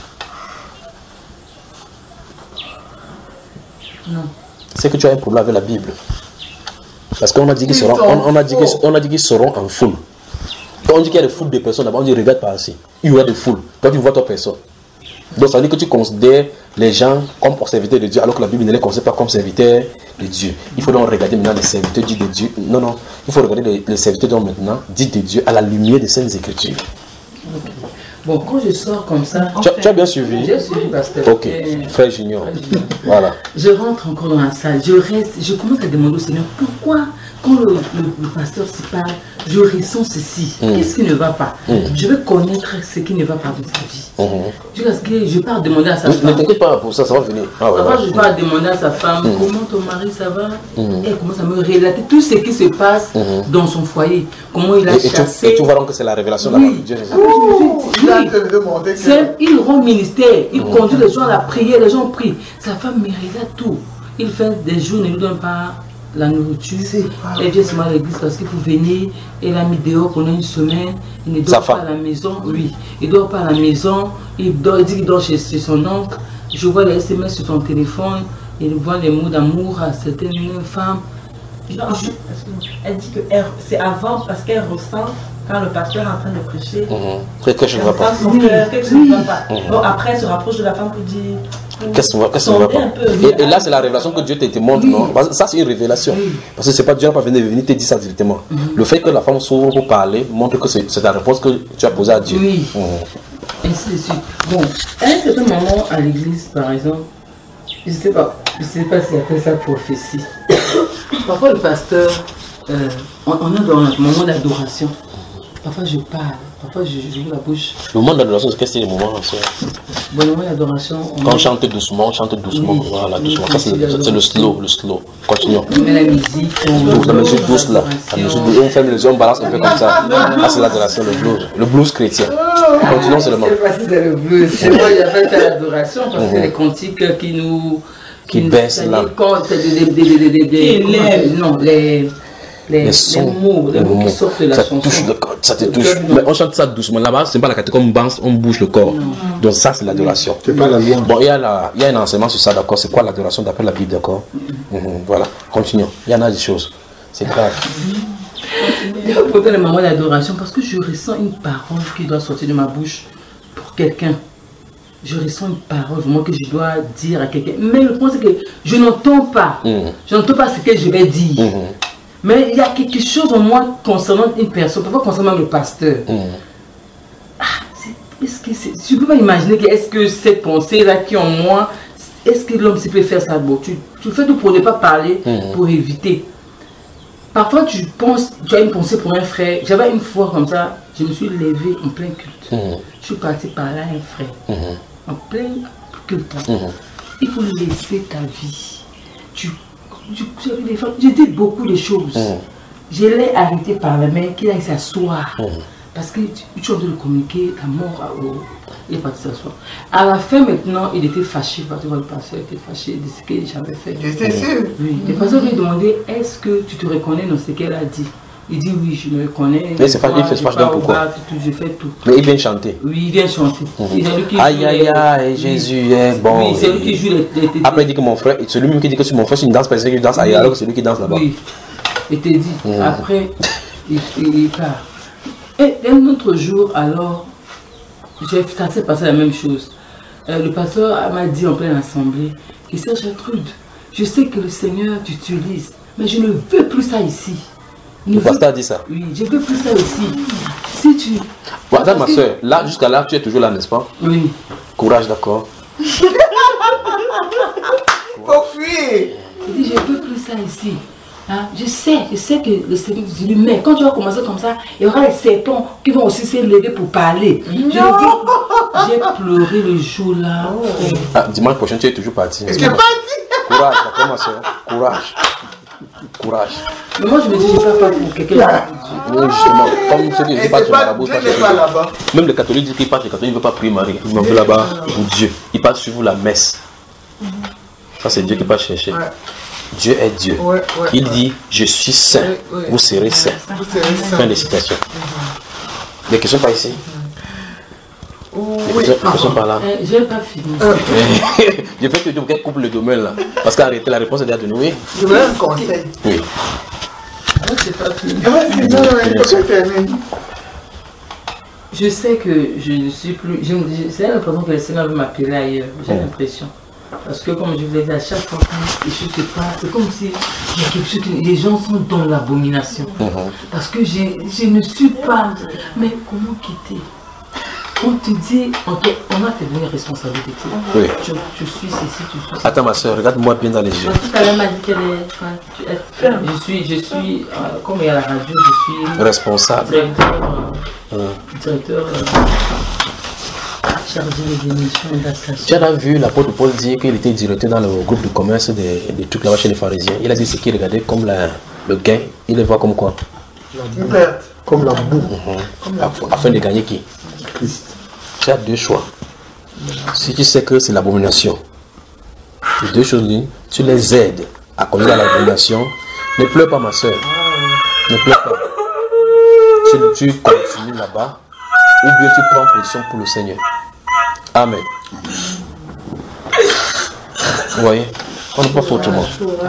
Non. C'est que tu as un problème avec la Bible. Parce qu'on a dit qu'ils Ils seront, sont on, on a dit qu'ils, faux. on a dit qu'ils seront en foule. Quand on dit qu'il y a des foules de personnes, d'abord on dit regarde par ici. Il y aura des foules. Toi tu vois toi personne. Donc ça veut dire que tu considères les gens comme serviteurs de Dieu, alors que la Bible ne les considère pas comme serviteurs de Dieu. Il faut donc regarder maintenant les serviteurs dits de Dieu. Non, non. Il faut regarder les, les serviteurs donc maintenant dits de Dieu à la lumière des Saintes Écritures. Bon, quand je sors comme ça, Tu as, tu as bien suivi? j'ai suivi pasteur. Ok, Et frère Junior. Voilà. je rentre encore dans la salle, je reste, je commence à demander au Seigneur pourquoi, quand le, le- le pasteur s'y parle, je ressens ceci. Mm. Qu'est-ce qui ne va pas? Mm. Je veux connaître ce qui ne va pas dans sa vie. Mhm. Jusqu'à ce que je pars demander à sa Ne ne femme. t'inquiète pas pour ça, ça va venir. Ah ouais, Parfois, ouais. je pars demander à sa femme Mm. comment ton mari ça va. Mm. Et elle commence à me relater tout ce qui se passe Mm. dans son foyer. Comment il a Et, et tu, chassé. et tu vois donc que c'est la révélation de Oui. Dieu. Ah oui, je me suis dit, Il a oui. te demandé que... C'est- il rend ministère, il conduit les gens à la prière, les gens prient. Sa femme me regarde tout. Il fait des jours, ne lui donne pas la nourriture. C'est pas Elle vient seulement à l'église parce qu'il faut venir. Elle a mis dehors pendant une semaine. Il ne Sa dort pas femme. à la maison. Oui, il ne dort pas à la maison. Il, dort, il dit qu'il dort chez, chez son oncle. Je vois les S M S sur son téléphone. Il voit les mots d'amour à certaines femmes. Non, en fait, excuse-moi. Elle dit que elle- c'est avant parce qu'elle ressent quand le pasteur est en train de prêcher. Mhm. Quelque chose Elle ne va pas. ressent son Oui, cœur, quelque chose oui. ne va pas. Mhm. Bon, après, elle se rapproche de la femme pour dire. pour Qu'est-ce qui ne va, qu'est-ce qui ne va sonder pas un peu. et, et là, c'est la révélation que Dieu te, te montre, non? Parce que ça, c'est une révélation. Oui. Parce que c'est pas Dieu n'a pas venu, venir te dire ça directement. Le fait que la femme s'ouvre pour parler montre que c'est, c'est la réponse que tu as posée à Dieu. Oui. Mhm. Ainsi de suite. Bon, à un certain moment à l'église, par exemple, je ne sais pas, je sais pas si appelle ça prophétie. Parfois le pasteur, euh, on, on est dans un moment d'adoration. Parfois je parle, Parfois, je j'ouvre la bouche. Le moment d'adoration, c'est qu'est-ce que c'est le moment, sœur? Bon, le moment d'adoration. Quand on chante doucement, on chante doucement. Oui. Voilà, doucement. Ça, c'est le, le slow, le slow. Continuons. On met la musique. On la musique douce là. La musique douce. On ferme les yeux, on balance un peu comme ça. Là, c'est l'adoration, le blues. Le blues chrétien. Continuons seulement. Je sais pas si c'est le blues. C'est moi, j'appelle ça l'adoration parce que les cantiques qui nous. Qui baissent là. Non, les. Les, les, sons, les mots, les les mots mots qui sortent de la ça chanson. Touche le corps, ça te touche. Mais on chante ça doucement. Là-bas, c'est pas la catégorie, on bounce, on bouge le corps. Non. Donc ça, c'est l'adoration. C'est pas la loi. Bon, il y a la, il y a un enseignement sur ça, d'accord. C'est quoi l'adoration d'après la Bible, d'accord. Mm-hmm. Mm-hmm. Voilà. Continuons. Il y en a des choses. C'est grave. Il faut poser le moment d'adoration parce que je ressens une parole qui doit sortir de ma bouche pour quelqu'un. Je ressens une parole vraiment que je dois dire à quelqu'un. Mais le point, c'est que je n'entends pas. Mm-hmm. Je n'entends pas ce que je vais dire. Mm-hmm. Mais il y a quelque chose en moi concernant une personne, parfois concernant le pasteur. Mm. Ah, est-ce que c'est, tu ne peux pas imaginer que est-ce que cette pensée-là qui est en moi, est-ce que l'homme peut faire ça? Bon, tu, tu fais tout pour ne pas parler, mm. pour éviter. Parfois, tu penses, tu as une pensée pour un frère. J'avais une fois comme ça, je me suis levée en plein culte. Mm. Je suis partie par là un frère, mm. en plein culte. Mm. Il faut laisser ta vie. Tu J'ai dit beaucoup de choses. Mm. Je l'ai arrêté par la main, qu'il aille s'asseoir. Mm. Parce que tu, tu es en train de communiquer la mort à haut. Il est parti s'asseoir. À la fin, maintenant, il était fâché. Parce que le pasteur était fâché de ce que j'avais fait. J'étais sûr. Oui. Le pasteur lui demandait est-ce que tu te reconnais dans ce qu'elle a dit? Il dit oui, je me reconnais. Mais c'est pas, il fait ce donc pourquoi? Je fais tout. Mais il vient chanter. Oui, il vient chanter. Mm-hmm. Aïe aïe aïe, Jésus est bon. Oui, c'est lui qui joue les, les, les... Après, il dit que mon frère, c'est lui-même qui dit que si mon frère, c'est une danse, parce qu'il danse ailleurs, alors que c'est lui qui danse là-bas. Oui. Il te dit. Mm-hmm. Après, il, il, il part. Et un autre jour, alors, ça s'est passé la même chose. Euh, le pasteur m'a dit en pleine assemblée que c'est Gertrude, je sais que le Seigneur t'utilise, mais je ne veux plus ça ici. Le pasteur a dit ça. Oui, je veux plus ça aussi. Si tu... Voilà, ma soeur, là, jusqu'à là, tu es toujours là, n'est-ce pas? Oui. Courage, d'accord. Faut fuir. Il dit, je veux plus ça ici. Hein? Je sais, je sais que le Seigneur dit, mais quand tu vas commencer comme ça, il y aura les serpents qui vont aussi se lever pour parler. J'ai pleuré le jour-là. Oh. Ah, dimanche prochain, tu es toujours parti. Je suis parti. Courage, d'accord, ma soeur. Courage. Courage. Mais moi, je me dis, je ne fais pas pour quelqu'un. Oui, justement, comme ceux qui ne pas sur la bouche, même les catholiques disent qu'ils partent, les catholiques ne veulent pas prier Marie. Ils m'en veulent là-bas pour Dieu. Ils partent suivre la messe. Ça, c'est Dieu qui part chercher. Ouais. Dieu est Dieu. Ouais, ouais, il dit, ouais. Je suis saint, ouais, ouais. Vous serez saint. Vous serez saint. Fin de citation. Mm-hmm. Des questions par ici? Oh, oui, des questions par là. Euh, je n'ai pas fini. Euh. Je fais que Dieu coupe le domaine là. Parce qu'arrêtez, la réponse est déjà donnée. Oui. Je veux un conseil. Oui. Moi, c'est pas fini. Non, je sais que je ne suis plus. J'ai l'impression que le Seigneur veut m'appeler ailleurs. J'ai l'impression. Parce que comme je vous l'ai dit, à chaque fois que les choses se passent, c'est comme si il y a quelque chose que les gens sont dans l'abomination. Mm-hmm. Parce que je, je ne suis pas. Mais comment quitter? On te dit, okay, on a fait une responsabilité. Oui. Je, je suis ceci, tu suis. Attends ma soeur, regarde-moi bien dans les yeux. Tout à l'heure, m'a dit qu'elle est, tu es ferme. Je suis, je suis euh, comme il y a la radio, je suis responsable. Directeur. Euh, mm. directeur euh, Tu as vu l'apôtre Paul dire qu'il était directeur dans le groupe de commerce des, des trucs là-bas chez les pharisiens. Il a dit ce qu'il regardait comme la, le gain, il le voit comme quoi? Une perte. Comme la boue. Mm-hmm. Afin de gagner qui? Christ. Tu as deux choix. Si tu sais que c'est l'abomination, les deux choses l'une, tu les aides à connaître l'abomination. Ne pleure pas ma soeur. Ne pleure pas. Tu, tu continues là-bas ou bien tu prends position pour le Seigneur. Amen. Vous voyez, on ne peut pas faire autrement.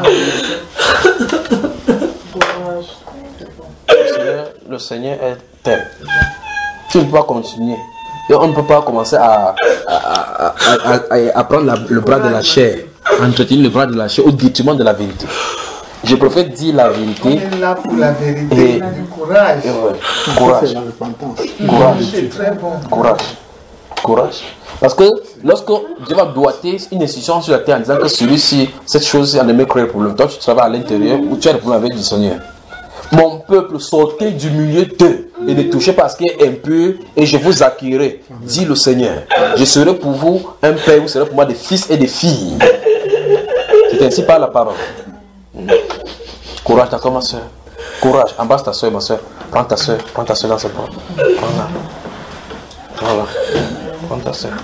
Le Seigneur, le Seigneur est tel. Tu ne peux pas continuer. Et on ne peut pas commencer à, à, à, à, à, à prendre la, le bras de la chair, à entretenir le bras de la chair au détriment de la vérité. Je préfère dire la vérité. On est là pour la vérité. Et, courage. Et ouais. Courage. Courage. C'est très bon. Courage. Courage. Parce que lorsque Dieu va doiter une institution sur la terre en disant que celui-ci, cette chose, en aimé créer le problème, toi tu travailles à l'intérieur ou tu as le problème avec le Seigneur. Mon peuple, sortez du milieu d'eux. et ne touchez pas à ce qui est impur, et je vous accueillerai, dit le Seigneur. Je serai pour vous un père, vous serez pour moi des fils et des filles. C'est ainsi par la parole. Courage, d'accord, ma soeur. Courage, embrasse ta soeur, ma soeur. Prends ta soeur, prends ta soeur dans ses bras. Prends-la. Voilà. Prends ta soeur.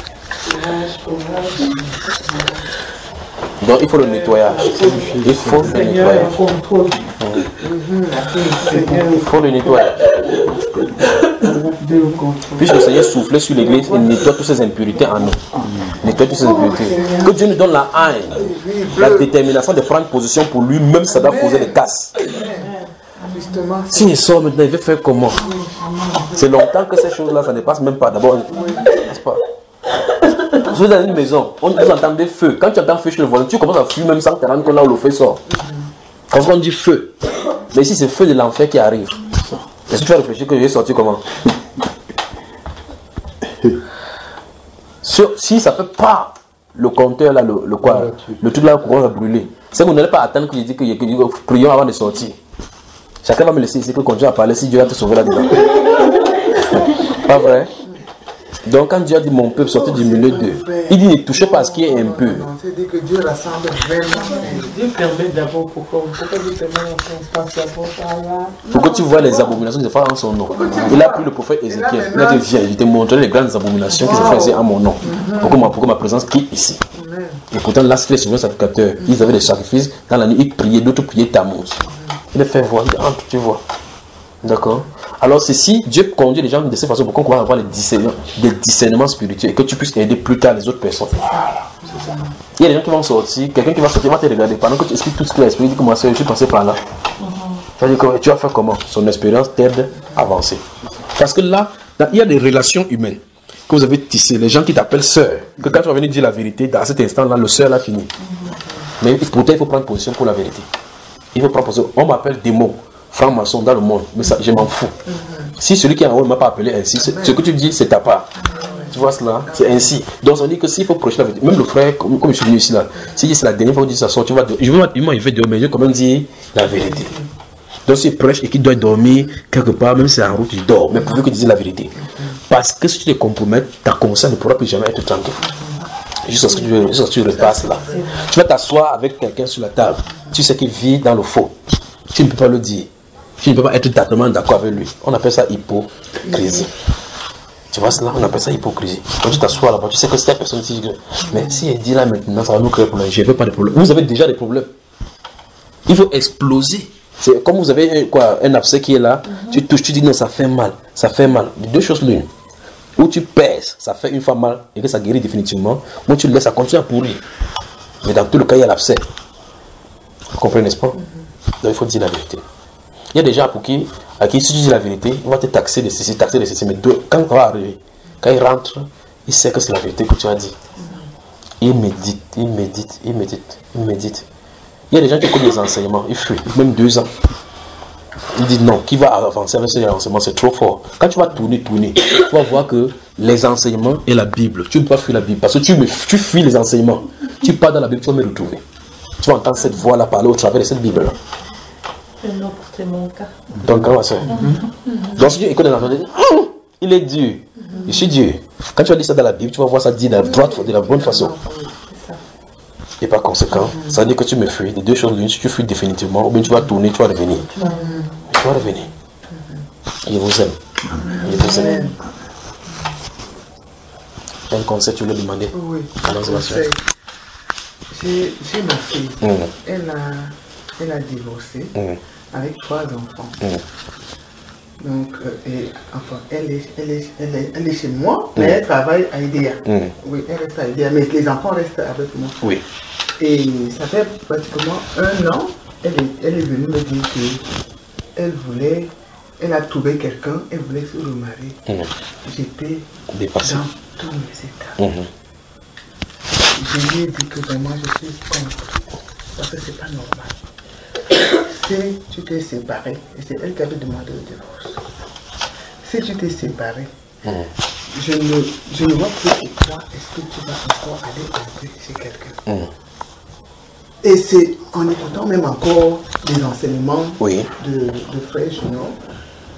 Donc il faut le nettoyage. Il faut le nettoyage. Il faut le nettoyage. Puisque le Seigneur soufflait sur l'église, il nettoie toutes ces impurités en nous. Nettoie toutes ces impurités. Que Dieu nous donne la haine, la détermination de prendre position pour lui, même si ça doit poser des casses. S'il sort maintenant, il veut faire comment? C'est longtemps que ces choses-là, ça ne passe même pas. D'abord, n'est-ce pas? Vous êtes dans une maison, on, vous entendez feu. Quand tu entends feu chez le voisin, tu commences à fuir même sans te rendre compte là où le feu sort. Quand on dit feu, mais ici c'est feu de l'enfer qui arrive. Est-ce que tu vas réfléchir que j'ai sorti comment? Sur, si ça ne fait pas le compteur là, le, le quoi, le truc là qu'on va brûler, c'est que vous n'allez pas attendre que je dise que, que, que prions avant de sortir. Chacun va me laisser ici que continuer à parler si Dieu va te sauver là-dedans. Pas vrai? Donc quand Dieu a dit mon peuple sortez du milieu d'eux, il dit ne touchez pas à ce qui est impur. C'est-à-dire que Dieu rassemble vraiment. Dieu permet d'abord pourquoi pourquoi Dieu permet qu'on passe d'abord par là. Pour que tu vois les abominations qui se font en son nom. Il a pris le prophète Ézéchiel. Il a dit viens, je te montrerai les grandes abominations qui se faisaient en mon nom. Pour que ma, pour que ma présence quitte ici. Et pourtant là c'était les souverains sacrificateurs. Ils avaient des sacrifices. Dans la nuit ils priaient, d'autres priaient Tammuz. Il les fait voir, il entre, tu vois. D'accord? Alors ceci, Dieu conduit les gens de cette façon pour qu'on va avoir les discernements, des discernements spirituels et que tu puisses aider plus tard les autres personnes. Il y a des gens qui vont sortir, quelqu'un qui va sortir va te regarder pendant que tu expliques tout ce qu'il a expliqué, il dit comment ça, je suis passé par là. Tu vas dire, tu vas faire comment? Son expérience t'aide à avancer. Parce que là, il y a des relations humaines que vous avez tissées, les gens qui t'appellent sœur, que quand tu vas venir dire la vérité, dans cet instant-là, le sœur l'a fini. Mais pourtant, il faut prendre position pour la vérité. Il faut prendre position. On m'appelle démon. Franc-maçon dans le monde, mais ça, je m'en fous. Mm-hmm. Si celui qui est en haut ne m'a pas appelé ainsi, ce que tu dis, c'est ta part. Mm-hmm. Tu vois cela? C'est ainsi. Donc on dit que s'il faut prêcher la vérité, même le frère, comme, comme je suis venu ici là, s'il dit c'est la dernière fois que tu dis ça sort, tu vas, je vais il va dire, mais je vais quand même dire la vérité. Donc s'il prêche et qu'il doit dormir quelque part, même si c'est en route, il dort, mais pourvu que tu dises la vérité. Parce que si tu te compromettes, ta conscience ne pourra plus jamais être tranquille. Jusqu'à ce que tu, jusqu'à ce que tu repasses là. Tu vas t'asseoir avec quelqu'un sur la table, tu sais qu'il vit dans le faux. Tu ne peux pas le dire. Tu ne peux pas être totalement d'accord avec lui. On appelle ça hypocrisie. Tu vois cela? On appelle ça hypocrisie. Quand tu t'assois là-bas, tu sais que cette personne dit que, mais si elle dit là maintenant, ça va nous créer des problèmes. Je ne veux pas de problème. Vous avez déjà des problèmes. Il faut exploser. C'est comme vous avez quoi, un abcès qui est là, mm-hmm. Tu touches, tu dis non, ça fait mal. Ça fait mal. Deux choses l'une. Ou tu pèses, ça fait une fois mal et que ça guérit définitivement. Ou tu le laisses, ça continue à pourrir. Mais dans tout le cas, il y a l'abcès. Vous comprenez, n'est-ce pas? Mm-hmm. Donc il faut dire la vérité. Il y a des gens pour qui, à qui si tu dis la vérité, il va te taxer de ceci, taxer de ceci. Mais deux, quand ça va arriver, quand il rentre, il sait que c'est la vérité que tu as dit. Il médite, il médite, il médite, il médite. Il y a des gens qui écoutent les enseignements, ils fuient, même deux ans. Ils disent non, qui va avancer avec ces enseignements, c'est trop fort. Quand tu vas tourner, tourner, tu vas voir que les enseignements et la Bible, tu ne peux pas fuir la Bible. Parce que tu, me, tu fuis les enseignements. Tu pars dans la Bible, tu vas me retrouver. Tu vas entendre cette voix-là parler au travers de cette Bible-là. Non, c'est mon cas. Donc, comment ça? Donc, si tu écoutes les enseignements, il est Dieu. Je suis Dieu. Quand tu vas dire ça dans la Bible, tu vas voir ça dit de la droite, de la bonne façon. Et par conséquent, ça veut dire que tu me fuis. Les deux choses, l'une, si tu fuis définitivement, ou bien tu vas tourner, tu vas revenir. Tu vas revenir. Je vous aime. Je vous aime. Un conseil, tu voulais demander? Oui. J'ai ma fille. Mmh. Elle, a, elle a divorcé mmh. avec trois enfants. Mmh. Donc, euh, et, enfin, elle est, elle, est, elle, est, elle est chez moi, mmh. mais elle travaille à Idéa. Mmh. Oui, elle reste à Idéa, mais les enfants restent avec moi. Oui. Et ça fait pratiquement un an, elle est, elle est venue me dire qu'elle voulait, elle a trouvé quelqu'un, elle voulait se remarier. Mmh. J'étais dépassé dans tous mes états. Mmh. Je lui ai dit que vraiment je suis contre, parce que c'est pas normal. Si tu t'es séparé, et c'est elle qui avait demandé le divorce, si tu t'es séparé, mmh. je, ne, je ne vois plus pourquoi est-ce que tu vas encore aller entrer chez quelqu'un. Mmh. Et c'est en écoutant même encore les enseignements oui. de, de Frère Junior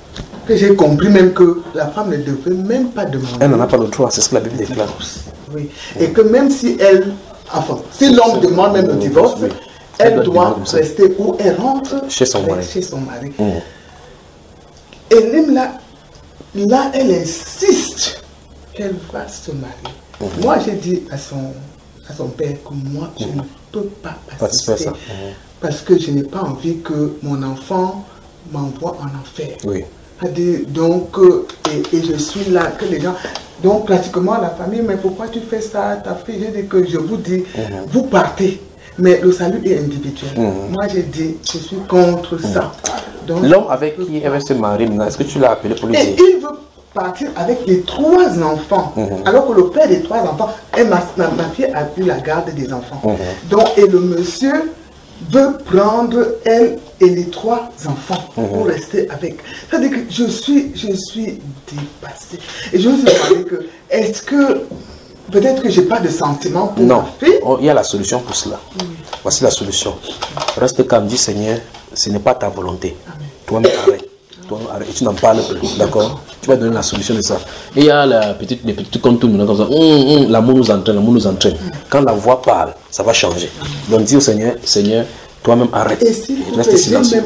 que j'ai compris même que la femme ne devait même pas demander. Elle n'en a pas le droit, c'est ce que la Bible déclare. Oui. Et que même si elle, enfin, si l'homme demande même le divorce, oui. elle, elle doit rester où elle rentre chez son mari. Chez son mari. Mmh. Et même là, là, elle insiste qu'elle va se marier. Mmh. Moi, j'ai dit à son, à son père que moi, je mmh. ne peux pas participer ça. Mmh. Parce que je n'ai pas envie que mon enfant m'envoie en enfer. Oui. Donc, et, et je suis là, que les gens... Donc, pratiquement, la famille, mais pourquoi tu fais ça, ta fille? J'ai dit que je vous dis, mmh. vous partez. Mais le salut est individuel. Mmh. Moi, j'ai dit, je suis contre mmh. ça. L'homme avec qui elle va se marier, est-ce que tu l'as appelé pour lui dire? Et il veut partir avec les trois enfants. Mmh. Alors que le père des trois enfants, et ma, ma, ma fille a eu la garde des enfants. Mmh. Donc, et le monsieur veut prendre elle et les trois enfants mmh. pour rester avec. C'est-à-dire que je suis, je suis dépassée. Et je me suis demandé que, est-ce que, peut-être que je n'ai pas de sentiment pour non. ma fille? Oh, il y a la solution pour cela. Mmh. Voici la solution. Reste calme, dis Seigneur, ce n'est pas ta volonté. Toi, arrête. Toi, arrête. Et tu n'en parles plus. D'accord? Tu vas donner la solution de ça. Et il y a la petite, les petits comme tout le monde comme ça. Hum, hum, l'amour nous entraîne, l'amour nous entraîne. Quand la voix parle, ça va changer. Donc dis au Seigneur, Seigneur, toi-même arrête. Et si reste silencieux.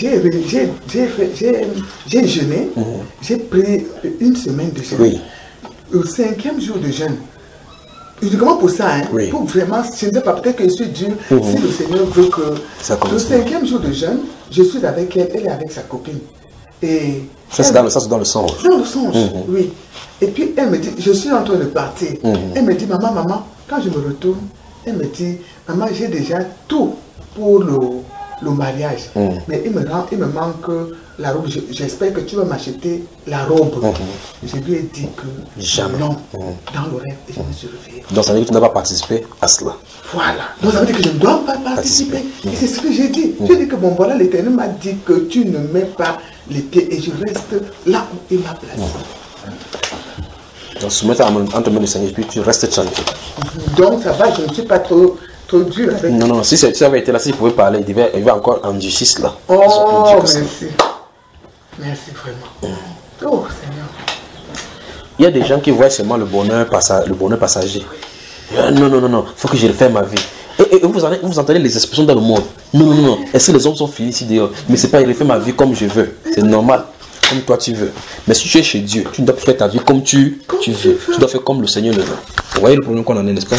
J'ai jeûné, mmh. j'ai pris une semaine de jeûne. Oui. Au cinquième jour de jeûne, uniquement pour ça, hein, oui. pour vraiment, je ne sais pas, peut-être que je suis dur, mmh. si le Seigneur veut que... Ça le cinquième jour de jeûne, je suis avec elle, elle est avec sa copine. Et ça, c'est dans, dans le songe. Dans le songe, mmh. oui. Et puis, elle me dit, je suis en train de partir. Mmh. Elle me dit, maman, maman, quand je me retourne, elle me dit, maman, j'ai déjà tout pour le, le mariage. Mmh. Mais il me, rend, il me manque la robe. J'espère que tu vas m'acheter la robe. Mmh. Je lui ai dit que jamais. Non, mmh. dans le rêve, et je me suis réveillée. Donc ça veut dire que tu n'as pas participé à cela. Voilà. Donc ça veut dire que je ne dois pas participer. participer. Et c'est ce que j'ai dit. Mmh. J'ai dit que bon, voilà, l'Éternel m'a dit que tu ne mets pas les pieds et je reste là où il m'a placé. Mmh. Donc soumets-toi entre mains du Seigneur, puis tu restes tranquille. Donc ça va, je ne suis pas trop... Dur avec... Non, non, si ça avait été là, s'il pouvait parler, il devait, il va encore en justice là. Oh, merci. Merci vraiment. Mm. Oh, Seigneur. Il y a des gens qui voient seulement le bonheur, passa, le bonheur passager. Non, non, non, non, il faut que je refaire ma vie. Et, et vous, entendez, vous entendez les expressions dans le monde. Non, non, non, est-ce que les hommes sont finis ici dehors? Mais c'est pas, il refait ma vie comme je veux. C'est normal, comme toi tu veux. Mais si tu es chez Dieu, tu ne dois pas faire ta vie comme tu, tu veux. Tu dois faire comme le Seigneur le veut. Vous voyez le problème qu'on en a, n'est-ce pas?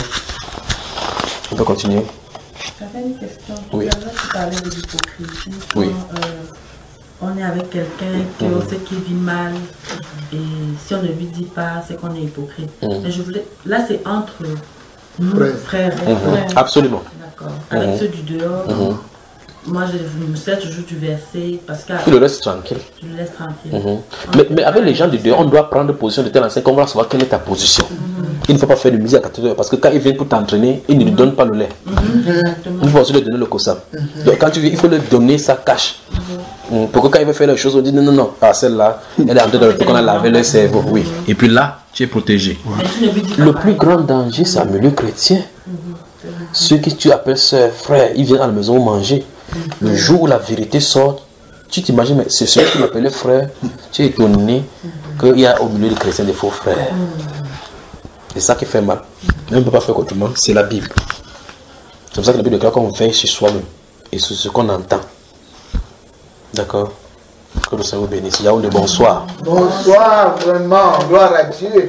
On peut continuer. J'avais une question. Oui. Tu parlais de l'hypocrisie. Oui. Euh, on est avec quelqu'un qui mmh. sait qu'il vit mal et si on ne lui dit pas, c'est qu'on est hypocrite. Mmh. Mais je voulais... Là, c'est entre nous, frères. frères, mmh. frères. Absolument. D'accord. Avec mmh. ceux du dehors, mmh. moi, je me sers toujours du verset parce que... Tu le laisses tranquille. Tu le laisses tranquille. Mmh. Mais, mais avec les gens du dehors, on doit prendre position de tel enseigne qu'on va savoir quelle est ta position. Mmh. Il ne faut pas faire de musique à quatorze heures parce que quand ils viennent pour t'entraîner, ils ne lui donnent pas le lait. Mmh. Il faut aussi lui donner le kossam. Mmh. Donc quand tu viens, il faut lui donner sa cache. Mmh. Pour que quand il veut faire les choses, on dit non, non, non. Ah, celle-là, elle est en train de le qu'on a lavé le cerveau. Oui. Et puis là, tu es protégé. Ouais. Le plus grand danger, c'est un milieu chrétien. Mmh. Ceux qui tu appelles sœurs, frères, ils viennent à la maison manger. Mmh. Le jour où la vérité sort, tu t'imagines, mais c'est celui qui m'appelait frère, tu es étonné qu'il y a au milieu des chrétiens des faux frères. C'est ça qui fait mal. Mais on ne peut pas faire autrement, c'est la Bible. C'est pour ça que la Bible déclare qu'on veille sur soi-même et sur ce qu'on entend. D'accord? Que le Seigneur vous bénisse. Yaoundé, bonsoir. Bonsoir, vraiment, gloire à Dieu.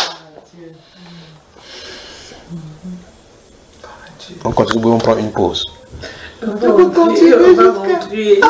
On continue, on prend une pause. On va continuer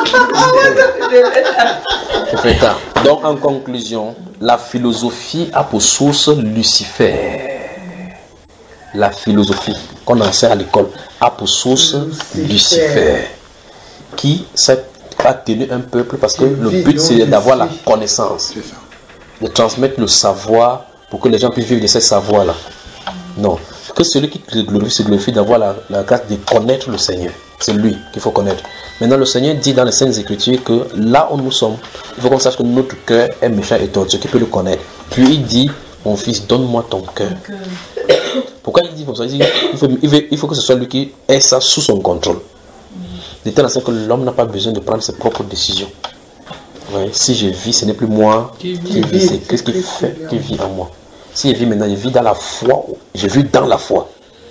jusqu'à... Donc en conclusion, la philosophie a pour source Lucifer. La philosophie qu'on enseigne à l'école a pour source Lucifer, Lucifer qui a tenu un peuple parce que le but c'est d'avoir la connaissance, de transmettre le savoir pour que les gens puissent vivre de ce savoir là. Non, que celui qui te glorifie se glorifie d'avoir la, la grâce de connaître le Seigneur. C'est lui qu'il faut connaître. Maintenant, le Seigneur dit dans les Saintes Écritures que là où nous sommes, il faut qu'on sache que notre cœur est méchant et tortueux, qui peut le connaître. Puis il dit, mon fils, donne-moi ton cœur. Pourquoi il dit comme ça? Il dit, il faut, il veut, il faut que ce soit lui qui ait ça sous son contrôle. De telle façon que l'homme n'a pas besoin de prendre ses propres décisions. Ouais, si je vis, ce n'est plus moi qui vis, c'est Christ qui fait, qui vit en moi. Si je vis maintenant, je vis dans la foi, je vis dans la foi.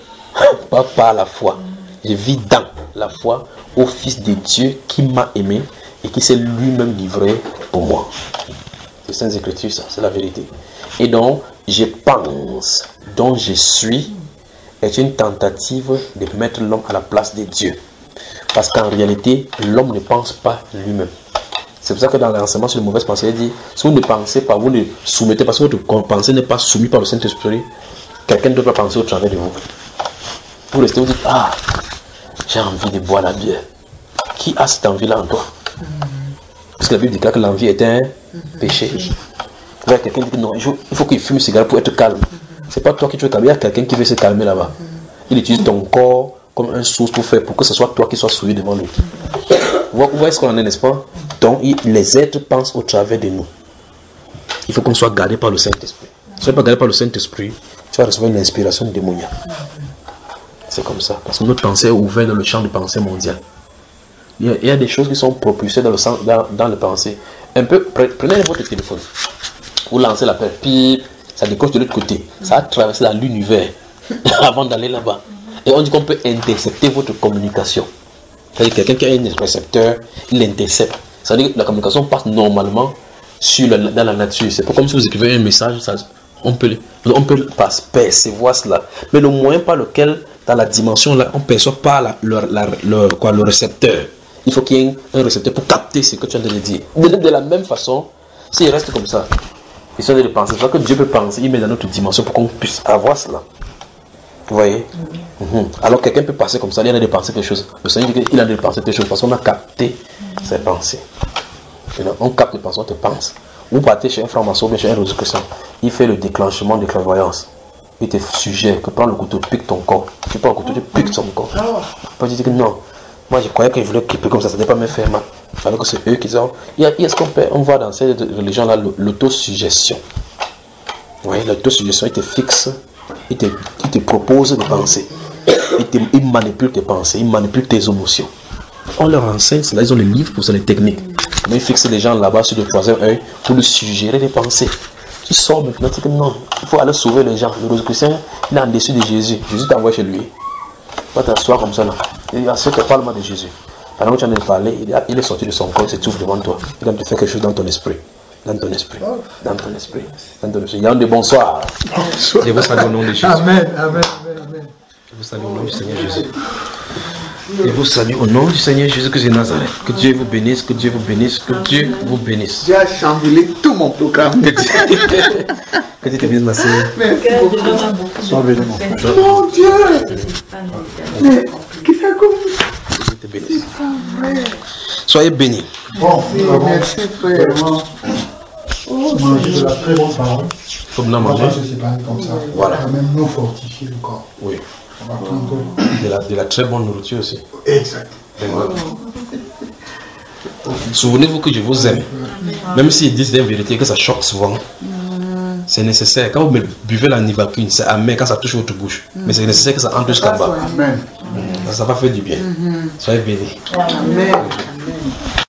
Pas par la foi. Je vis dans la foi au Fils de Dieu qui m'a aimé et qui s'est lui-même livré pour moi. C'est Saintes Écritures, ça, c'est la vérité. Et donc, je pense, donc je suis, est une tentative de mettre l'homme à la place de Dieu. Parce qu'en réalité, l'homme ne pense pas lui-même. C'est pour ça que dans l'enseignement sur les mauvaises pensées, il dit, si vous ne pensez pas, vous ne soumettez pas, si votre pensée n'est pas soumise par le Saint-Esprit, quelqu'un d'autre va penser au travers de vous. Vous restez, vous dites, ah, j'ai envie de boire la bière. Qui a cette envie-là en toi? Parce que la Bible déclare que l'envie est un péché. Vous voyez quelqu'un qui dit, non, il faut qu'il fume un cigare pour être calme. C'est pas toi qui tu veux calmer, il y a quelqu'un qui veut se calmer là-bas. Il utilise ton corps comme un source pour faire, pour que ce soit toi qui sois souillé devant lui. Vous voyez ce qu'on en est, n'est-ce pas? Donc, les êtres pensent au travers de nous. Il faut qu'on soit gardé par le Saint-Esprit. Si tu n'es pas gardé par le Saint-Esprit, tu vas recevoir une inspiration démoniaque. C'est comme ça. Parce que notre pensée est ouverte dans le champ de pensée mondial. Il y a, il y a des choses qui sont propulsées dans le, sens, dans, dans le pensée. Un peu, prenez votre téléphone. Vous lancez l'appel, puis ça décoche de l'autre côté. Ça a traversé l'univers avant d'aller là-bas. Et on dit qu'on peut intercepter votre communication. C'est-à-dire quelqu'un qui a un récepteur, il intercepte. C'est-à-dire que la communication passe normalement sur la, dans la nature. C'est pas comme si vous écrivez un message, ça, on peut, on peut percevoir cela. Mais le moyen par lequel, dans la dimension là, on ne perçoit pas la, le, la, le, quoi, le récepteur. Il faut qu'il y ait un récepteur pour capter ce que tu as de dire. De, de la même façon, s'il reste comme ça, il s'agit de penser. C'est vrai que Dieu peut penser, il met dans notre dimension pour qu'on puisse avoir cela. Vous voyez? Mm-hmm. Alors quelqu'un peut passer comme ça, il a de penser quelque chose. Le Seigneur dit qu'il a de penser quelque chose parce qu'on a capté ses pensées. Donc, on capte les pensées, on te pense. Vous partez chez un franc-maçon, mais chez un rosicrucian, il fait le déclenchement de clairvoyance. Il te suggère que prends le couteau, pique ton corps. Tu prends le couteau, tu piques son corps. Pas dire que non. Moi je croyais qu'ils voulaient clipper comme ça, ça ne devait pas me faire mal. Alors que c'est eux qui ont. Il y a, il y a ce qu'on peut, on voit dans ces religions-là l'autosuggestion. Vous voyez, l'autosuggestion, il te fixe, il te, il te propose de penser. Il, te, il manipule tes pensées, il manipule tes émotions. On leur enseigne cela, ils ont les livres pour ça, les techniques. Mais ils fixent les gens là-bas sur le troisième œil pour leur suggérer des pensées. Tu sors maintenant, tu dis que non, il faut aller sauver les gens. Le rosicrucien, il est en dessus de Jésus. Jésus t'envoie chez lui. Va t'asseoir comme ça là. Il y a ceux qui parlent mal de Jésus. Pendant que tu en as parlé, il est sorti de son corps, il se trouve devant toi. Il va te faire quelque chose dans ton esprit. Dans ton esprit. Dans ton esprit. Dans ton esprit. Yann de bonsoir. bonsoir. Je vous salue au nom de Jésus. Amen, amen, amen, amen. Je vous salue au nom du Seigneur Jésus. Je vous salue au nom du Seigneur Jésus-Christ de Nazareth. Que Dieu vous bénisse, que Dieu vous bénisse, que Dieu vous bénisse. Dieu a chamboulé tout mon programme. Que Dieu te bénisse, ma soeur. Merci beaucoup. Sois béni, mon frère. Mon Dieu. Mais qui fait comme que Dieu te bénisse. Soyez bénis. Bon, merci frère. Manger de la très bonne parole. Il faut bien On va manger. pas se séparer comme ça. Voilà. On va même nous fortifier le corps. Oui. On va prendre De la, de la très bonne nourriture aussi. exact. Souvenez-vous que je vous aime. Même s'ils disent des vérités que ça choque souvent, c'est nécessaire. Quand vous buvez la Nivaquine, c'est amer quand ça touche votre bouche. Mais c'est nécessaire que ça entre jusqu'à bas. Amen. Ça, ça va faire du bien. Soyez bénis. Amen. Amen.